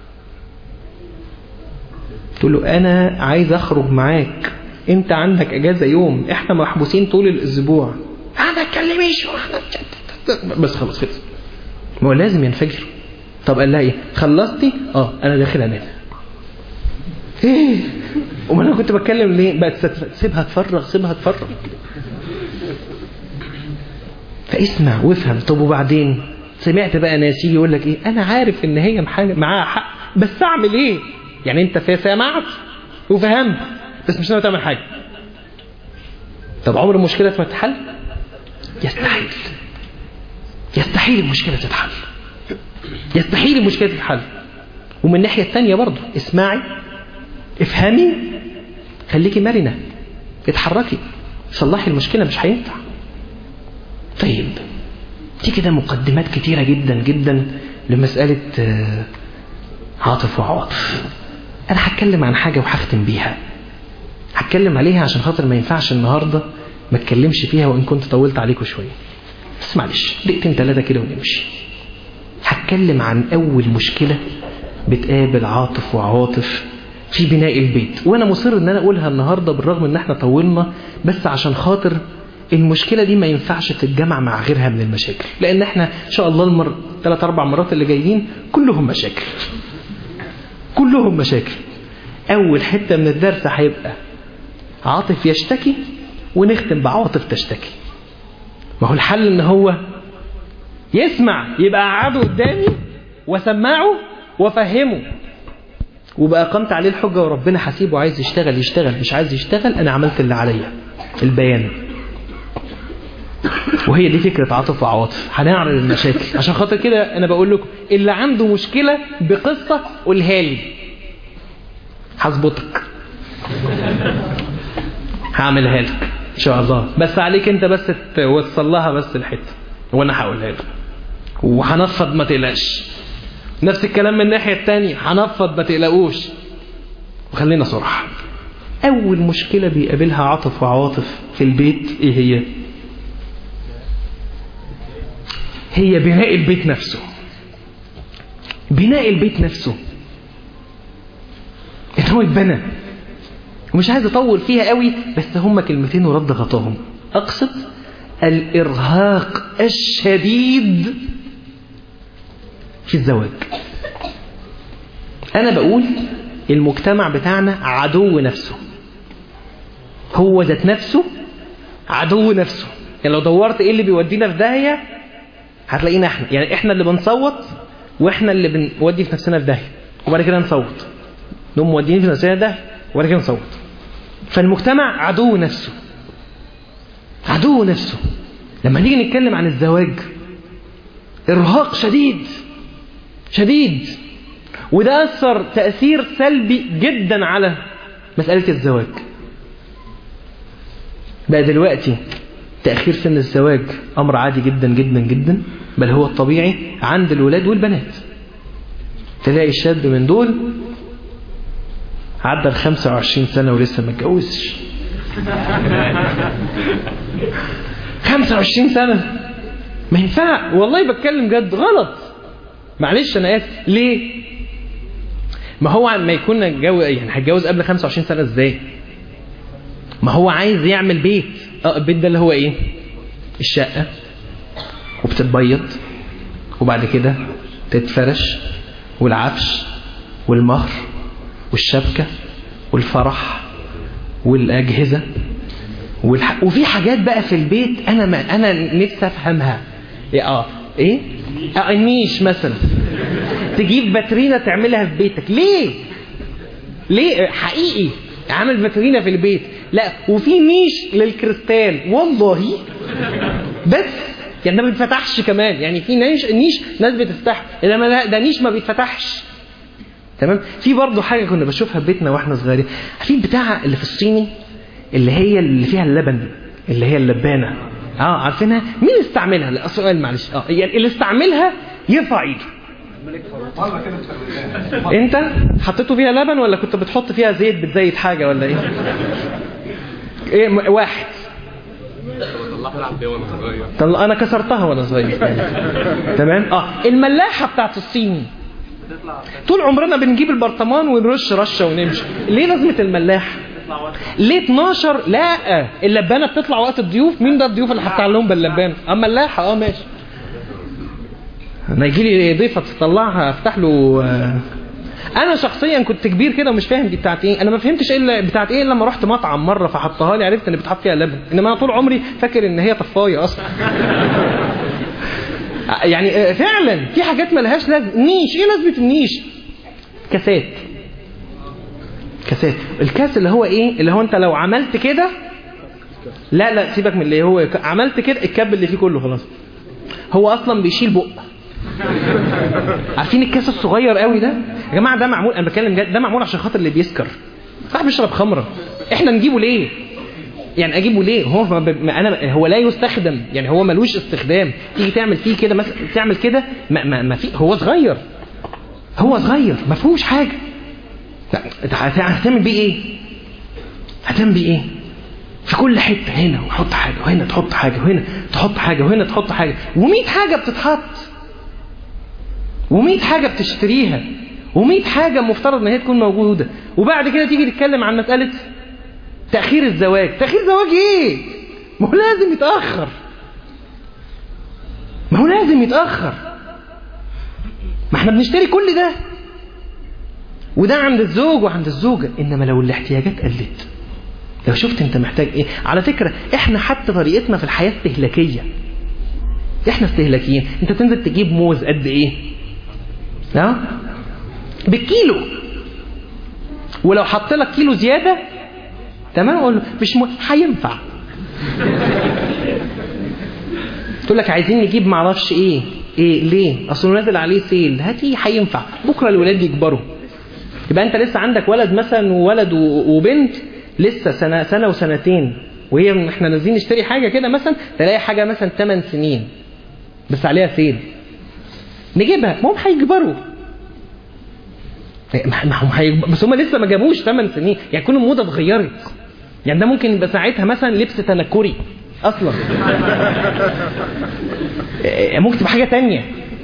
تقول له أنا عايز أخرج معاك، أنت عندك أجازة يوم، إحنا محبوسين طول الأسبوع، ما تكلميش بس خلاص خلص. ما هو لازم ينفجر. طب قال لها إيه؟ خلصتي؟ أنا داخل أنام. إيه؟ وما أنا كنت بتكلم ليه؟ بقت سيبها تفرغ. فاسمع وافهم. طب وبعدين سمعت بقى ناس يجي يقول لك إيه؟ أنا عارف إن هي معاها حق، بس أعمل إيه؟ يعني انت سمعت وفهمت بس مش ناوي تعمل حاجه. طب عمر المشكله ما تتحل؟ يستحيل المشكله تتحل. ومن الناحيه الثانيه برضه اسمعي، افهمي، خليكي مرنه، اتحركي، صلحي المشكله، مش هينفع. طيب دي كده مقدمات كتيره جدا جدا لمساله عاطف وعواطف. أنا هتكلم عن حاجة وهختم بيها، هتكلم عليها عشان خاطر ما ينفعش النهاردة ما اتكلمش فيها وإن كنت طولت عليكم شوية، بس معلش 2-3 كده ونمشي. هتكلم عن أول مشكلة بتقابل عاطف وعواطف في بناء البيت، وأنا مصر إن أنا أقولها النهاردة بالرغم إن احنا طولنا، بس عشان خاطر المشكلة دي ما ينفعش تتجمع مع غيرها من المشاكل، لأن احنا إن شاء الله 3-4 مرات اللي جايين كلهم مشاكل. أول حتة من الدرس هيبقى عاطف يشتكي، ونختم بعواطف تشتكي. ما هو الحل إن هو يسمع، يبقى قعده قدامي وسمعه وفهمه، وبقى قمت عليه الحجة وربنا حسيبه، عايز يشتغل، مش عايز يشتغل، أنا عملت اللي عليا، البيان. وهي دي فكرة عاطف وعواطف. هنعرض المشاكل، عشان خاطر كده أنا بقول لكم اللي عنده مشكلة بقصة قولها لي، هظبطك، هعملها لك إن شاء الله، بس عليك أنت بس توصل لها بس الحتة وأنا هقولها لك، وهنفض ما تقلقش. نفس الكلام من الناحية التانية، هنفض ما تقلقوش. وخلينا صراحة، أول مشكلة بيقابلها عاطف وعواطف في البيت إيه هي؟ هي بناء البيت نفسه. إن هو يتبنى، ومش عايز أطول فيها قوي، بس هما كلمتين ورد غطاهم. أقصد الإرهاق الشديد في الزواج. أنا بقول المجتمع بتاعنا عدو نفسه، هو ذات نفسه عدو نفسه. يعني لو دورت إيه اللي بيودينا في داهية هتلاقينا احنا اللي بنصوت، واحنا اللي بنودي في نفسنا في داهية، وبعد كده نصوت، نقوم موديين في نفسنا ده وبعد كده نصوت. فالمجتمع عدو نفسه. لما نيجي نتكلم عن الزواج، إرهاق شديد، وده أثر تأثير سلبي جدا على مسألة الزواج. بقى دلوقتي تأخير سن الزواج أمر عادي جدا جدا جدا، بل هو الطبيعي عند الولاد والبنات. تلاقي الشاب من دول عدى 25 سنة ولسه ما اتجوزش. 25 سنة ما ينفع، والله بتكلم جد، غلط، معلش أنا آسف. ليه؟ ما هو ما يكون هتجوز قبل 25 سنة ازاي؟ ما هو عايز يعمل بيت. البيت ده اللي هو ايه؟ الشقة، وبتتبيض، وبعد كده تتفرش، والعفش، والمهر، والشبكة والفرح والأجهزة وفي حاجات بقى في البيت أنا نفسي أفهمها. إيه؟ النيش مثلا تجيب باترينا تعملها في بيتك ليه حقيقي عامل باترينا في البيت؟ لا، وفي نيش للكريستال والله، بس يعني ما بيتفتحش كمان، يعني في نيش ناس بتفتح، انما ده نيش ما بيتفتحش. تمام. في برضه حاجه كنا بشوفها في بيتنا واحنا صغيرين، في بتاعه اللي في الصيني اللي فيها اللبن، اللي هي اللبانه، عارفينها؟ مين استعملها؟ لا سؤال معلش، يعني اللي استعملها يرفع ايده. انت حطيته فيها لبن ولا كنت بتحط فيها زيت بتزيت حاجه ولا ايه؟ واحد طلع انا كسرتها وانا صغير. تمام. الملاحه بتاعت الصيني طول عمرنا بنجيب البرطمان ونرش رشه ونمشي. ليه لازمه الملاحه؟ ليه 12؟ لا، اللبانه بتطلع وقت الضيوف. مين ده الضيوف اللي هفتح لهم باللبانه؟ الملاحه ماشي. انا يجي لي ضيفه تطلعها افتح له. انا شخصيا كنت كبير كده ومش فاهم دي بتاعت ايه. انا ما فهمتش ايه بتاعت ايه لما رحت مطعم مره فحطها لي، عرفت ان بتحط فيها لبن، انما انا طول عمري فاكر ان هي طفايه اصلا. يعني فعلا في حاجات ما لهاش لازمه. نيش، ايه لازمه النيش؟ كاسات. الكاس اللي هو ايه؟ اللي هو انت لو عملت كده، لا سيبك من اللي هو عملت كده، الكب اللي فيه كله خلاص، هو اصلا بيشيل بق. عارفين الكاس الصغير قوي ده يا جماعه؟ ده معمول، انا بتكلم جد، ده معمول عشان خاطر اللي بيسكر، صاحب بيشرب خمره. احنا نجيبه ليه؟ يعني اجيبه ليه؟ هو لا يستخدم، يعني هو ملوش استخدام. تيجي تعمل فيه كده مثلا، تعمل كده ما في، هو صغير ما فيهوش حاجه. هتعمل بيه ايه؟ في كل حته، هنا وحط حاجه، وهنا تحط حاجه، وهنا تحط حاجه، وهنا تحط حاجه، و100 حاجه بتتحط، و100 حاجه بتشتريها، و100 حاجه مفترض ان هي تكون موجوده. وبعد كده تيجي تتكلم عن مساله تاخير الزواج. ايه؟ ما هو لازم يتاخر. ما احنا بنشتري كل ده، وده عند الزوج وعند الزوجه. انما لو الاحتياجات قلت، لو شفت انت محتاج ايه. على فكره احنا حتى طريقتنا في الحياه استهلاكيه، احنا استهلاكيين. انت تنزل تجيب موز قد ايه؟ بالكيلو، ولو حط لك كيلو زياده تمام قول له مش هينفع. تقول لك عايزين نجيب معرفش ايه ليه؟ اصل نازل عليه سيل. هاتي هينفع، بكره الولاد يكبروا، يبقى انت لسه عندك ولد مثلا، وولد وبنت لسه سنه وسنتين، وهي احنا نازلين نشتري حاجه كده مثلا، تلاقي حاجه مثلا 8 سنين بس عليها سيل، نجيبها. ما هم هيكبروا، بس هم لسه ما جابوش 8 سنين، يعني كل الموضه اتغيرت. يعني ده ممكن يبقى ساعتها مثلا لبس تنكري اصلا، ممكن تبقى حاجه تانية.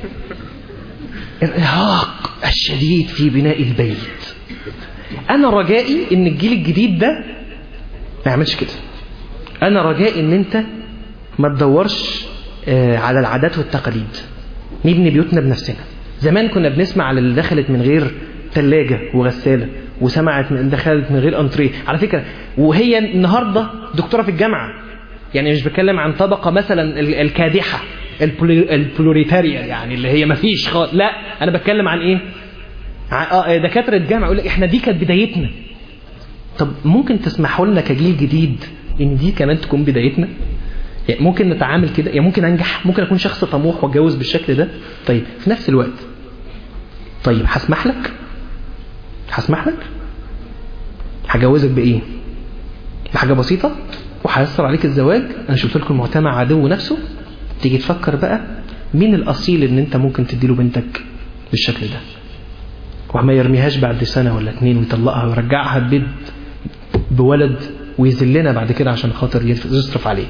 الارهاق الشديد في بناء البيت. انا رجائي ان الجيل الجديد ده ما يعملش كده. انا رجائي ان انت ما تدورش على العادات والتقاليد، نبني بيوتنا بنفسنا. زمان كنا بنسمع على اللي دخلت من غير ثلاجه وغساله، وسمعت دخلت من غير انتريه. على فكره وهي النهارده دكتوره في الجامعه، يعني مش بتكلم عن طبقه مثلا الكادحه البلوريتاريا، يعني اللي هي ما فيش خالص، لا انا بتكلم عن ايه؟ دكاتره الجامعه يقول لك احنا دي كانت بدايتنا. طب ممكن تسمحوا لنا كجيل جديد ان دي كمان تكون بدايتنا؟ يعني ممكن نتعامل كده؟ يعني ممكن انجح، ممكن اكون شخص طموح واتجوز بالشكل ده. طيب في نفس الوقت، طيب هسمح لك هجوزك بايه؟ بحاجه بسيطه وهيسر عليك الزواج. انا شفت لكم المجتمع عدو نفسه. تيجي تفكر بقى مين الاصيل ان انت ممكن تديله بنتك بالشكل ده، وما يرميهاش بعد سنه ولا 2 ويطلقها ويرجعها البيت بولد ويذلنا بعد كده عشان خاطر يصرف عليه.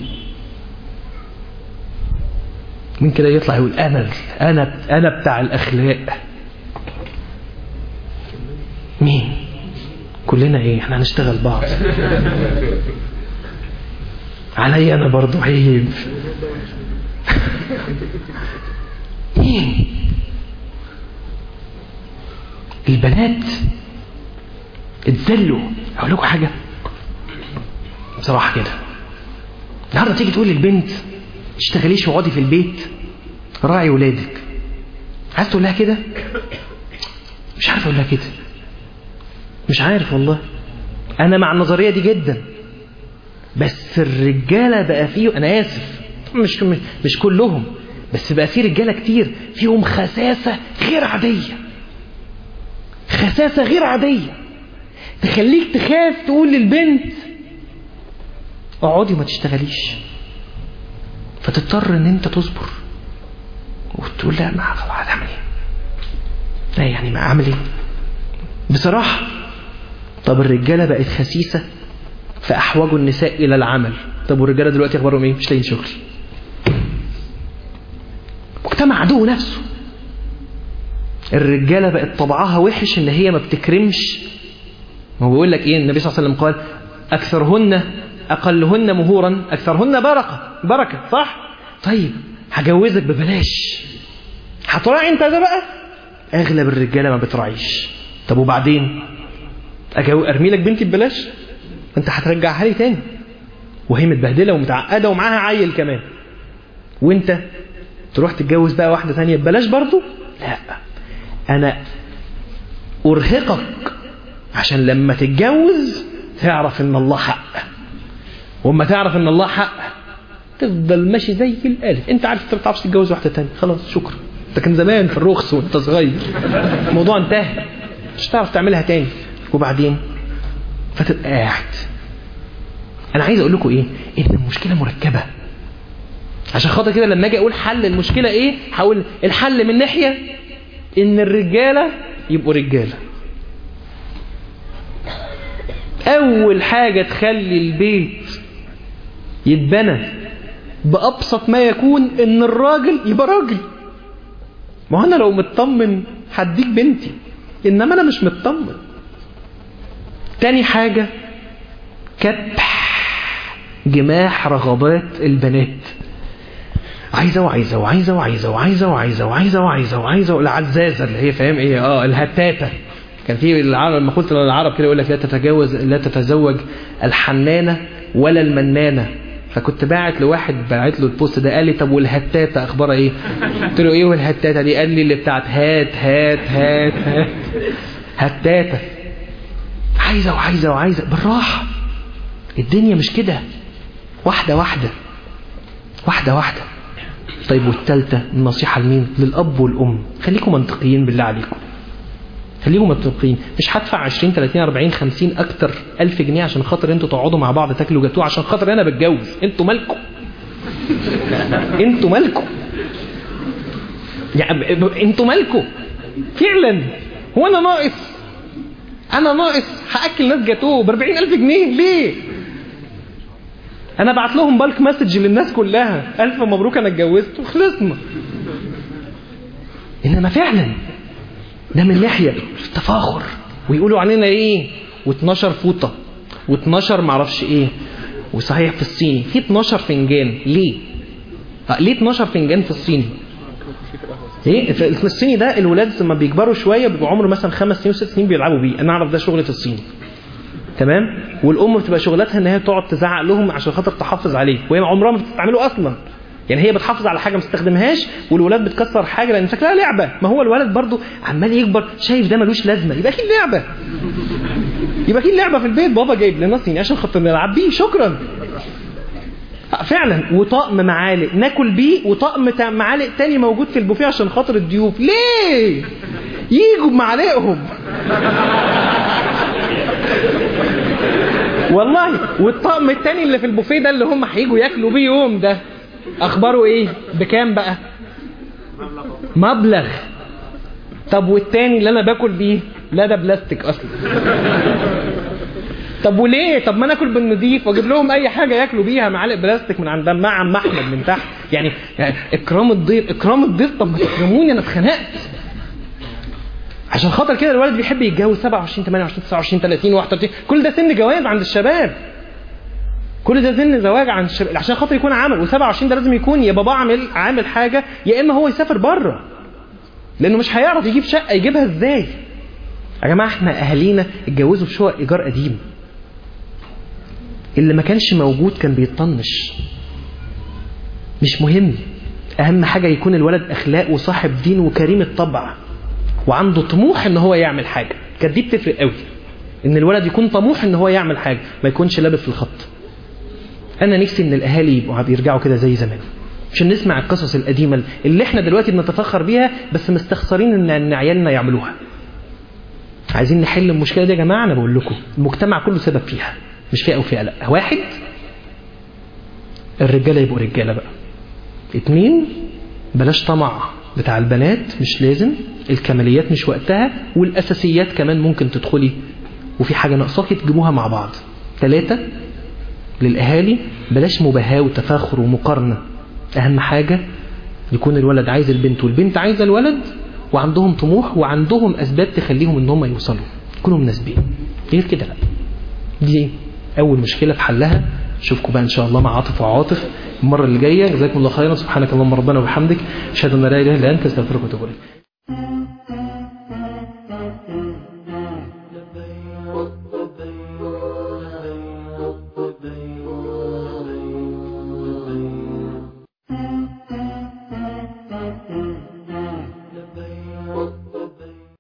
مين كده يطلع يقول انا بتاع الاخلاق؟ مين؟ كلنا ايه؟ احنا هنشتغل بعض. علي انا برضو عيب. مين؟ البنات اتذلوا. اقول لكم حاجه بصراحه كده، النهارده تيجي تقول للبنت تشتغليش واقعدي في البيت راعي ولادك، عايز تقول لها كده؟ مش عارف اقول لها كده، مش عارف والله. انا مع النظريه دي جدا، بس الرجاله بقى فيه، انا اسف مش كلهم، بس بقى فيه رجاله كتير فيهم خساسه غير عاديه، خساسه غير عاديه تخليك تخاف تقول للبنت اقعدي ما تشتغليش، فتضطر ان انت تصبر وتقول لا ما خلاص هعمل ايه، لا يعني ما اعمل ايه بصراحه. طب الرجاله بقت خسيسه فاحوجوا النساء الى العمل. طب والرجاله دلوقتي اخبارهم ايه؟ مش لاقيين شغل. مجتمع عدو نفسه. الرجاله بقت طبعها وحش ان هي ما بتكرمش. ما هو بيقول لك ايه النبي صلى الله عليه وسلم قال اكثرهن اقلهن مهورا اكثرهن بركه صح؟ طيب هجوزك ببلاش، هتراعي انت ده بقى؟ اغلب الرجاله ما بتراعيش. طب وبعدين ارمي لك بنتي ببلاش؟ انت هترجعها لي تاني وهي متبهدله ومتعقده ومعاها عيل كمان، وانت تروح تتجوز بقى واحده ثانيه ببلاش برضو؟ لا، انا ارهقك عشان لما تتجوز تعرف ان الله حق، وما تعرف ان الله حق تفضل ماشي زي الالف. انت عارف انت ما بتعرفش تتجوز واحده ثانيه، خلاص شكرا، انت كان زمان في الرخص وانت صغير، الموضوع انتهى، مش هتعرف تعملها تاني. وبعدين فتبقى قاعد. انا عايز اقول لكم ايه؟ ان المشكله مركبه. عشان خاطر كده لما اجي اقول حل المشكله ايه، هقول الحل من ناحيه ان الرجاله يبقوا رجاله. اول حاجه تخلي البيت يتبنى بابسط ما يكون ان الراجل يبقى راجل. ما هو انا لو مطمن هديك بنتي، انما انا مش مطمن. تاني حاجه كبح جماح رغبات البنات، عايزه وعايزه وعايزه وعايزه وعايزه وعايزه وعايزه وعايزه وعايزه العزازه اللي هي فاهم ايه، الهتاته. كان في العرب لما قلت للعرب كده يقول لك لا تتزوج الحنانه ولا المنانه. فكنت باعت لواحد باعت له البوست ده، قال لي طب والهتاته اخبارها ايه؟ قلت له ايه والهتاته دي؟ قال لي اللي بتاعت هات هات هات هات هتاته. عايزه وعايزه وعايزه، بالراحه، الدنيا مش كده، واحده واحده واحده واحده. طيب والثالثه النصيحه لمين؟ للاب والام. خليكم منطقيين بالله عليكم، خليكم منطقيين. مش هدفع 20 30 40 50 اكتر 1000 جنيه عشان خاطر انتوا تقعدوا مع بعض تاكلوا جاتوه عشان خاطر انا بتجوز. انتوا مالكم؟ انتوا مالكم؟ يعني انتوا مالكم فعلا؟ هو انا ناقص هاكل ناس جاتوه ب 40000 جنيه ليه؟ انا بعت لهم بالك مسج للناس كلها، الف مبروك انا اتجوزت وخلصنا. انما فعلا ده من ناحيه التفاخر، ويقولوا علينا ايه و12 فوطه و12 معرفش ايه. وصحيح في الصيني في 12 فنجان ليه؟ ليه 12 فنجان في الصيني؟ ايه في الصيني ده الولاد لما بيكبروا شويه بيبقوا عمره مثلا 5 سنين و6 سنين بيلعبوا بيه. انا اعرف ده شغله الصيني تمام. والام بتبقى شغلتها ان هي تقعد تزعق لهم عشان خاطر تحافظ عليه، وهي عمرها ما بتستعمله اصلا. يعني هي بتحافظ على حاجه ما تستخدمهاش، والولاد بتكسر حاجه لان شكلها لعبه. ما هو الولد برضو عمال يكبر شايف ده ملوش لازمه، يبقى اكيد لعبه، يبقى اكيد لعبه في البيت، بابا جايب لنا صيني عشان خاطر نلعب بيه، شكرا. فعلا. وطقم معالق ناكل بيه، وطقم معالق تاني موجود في البوفيه عشان خاطر الضيوف. ليه؟ ييجوا بمعالقهم والله. والطقم التاني اللي في البوفيه ده اللي هم هيجوا ياكلوا بيه يوم ده اخباره ايه؟ بكام بقى؟ مبلغ. طب والتاني اللي انا باكل بيه؟ لا ده بلاستيك اصلا. طب وليه؟ طب ما انا اكل بالنضيف واجيب لهم اي حاجه ياكلوا بيها، معالق بلاستيك من عند عم احمد من تحت. يعني اكرام الضيف. طب ما تكرموني، انا اتخنقت. عشان خاطر كده الولد بيحب يتجوز 27 28 29 30 31. كل ده سن جواز عند الشباب، كل ده سن زواج عند الشباب عشان خاطر يكون عمل. و27 ده لازم يكون يا بابا عامل حاجه، يا اما هو يسافر بره، لانه مش هيعرف يجيب شقه. يجيبها ازاي؟ يا جماعة احنا اهالينا اتجوزوا في شقق ايجار قديم، اللي ما كانش موجود كان بيطنش. مش مهم، اهم حاجة يكون الولد اخلاق وصاحب دين وكريم الطبع وعنده طموح ان هو يعمل حاجة. كانت دي بتفرق قوي، ان الولد يكون طموح ان هو يعمل حاجة، ما يكونش لابس في الخط. انا نفسي ان الاهالي يبقوا بيرجعوا كده زي زمان، عشان نسمع القصص القديمة اللي احنا دلوقتي بنتفخر بيها بس مستخسرين ان عيالنا يعملوها. عايزين نحل المشكلة دي يا جماعة. انا بقول لكم المجتمع كله سبب فيها، مش فئة او فئة، لا. 1، الرجالة يبقوا رجالة بقى. 2، بلاش طمع بتاع البنات، مش لازم، الكماليات مش وقتها، والاساسيات كمان ممكن تدخلي وفي حاجة ناقصاكي تجيبوها مع بعض. 3، للأهالي بلاش مباهاة وتفاخر ومقارنة. أهم حاجة يكون الولد عايز البنت والبنت عايزة الولد، وعندهم طموح وعندهم أسباب تخليهم إن هم يوصلوا، يكونوا مناسبين. غير كده لا. دي أول مشكلة في حلها. نشوفكم بقى إن شاء الله مع عاطف وعاطف المرة اللي جاية. جزاكم الله خيرا. سبحانك اللهم ربنا وبحمدك، أشهد أن لا إله إلا أنت، أستغفرك وأتوب إليك.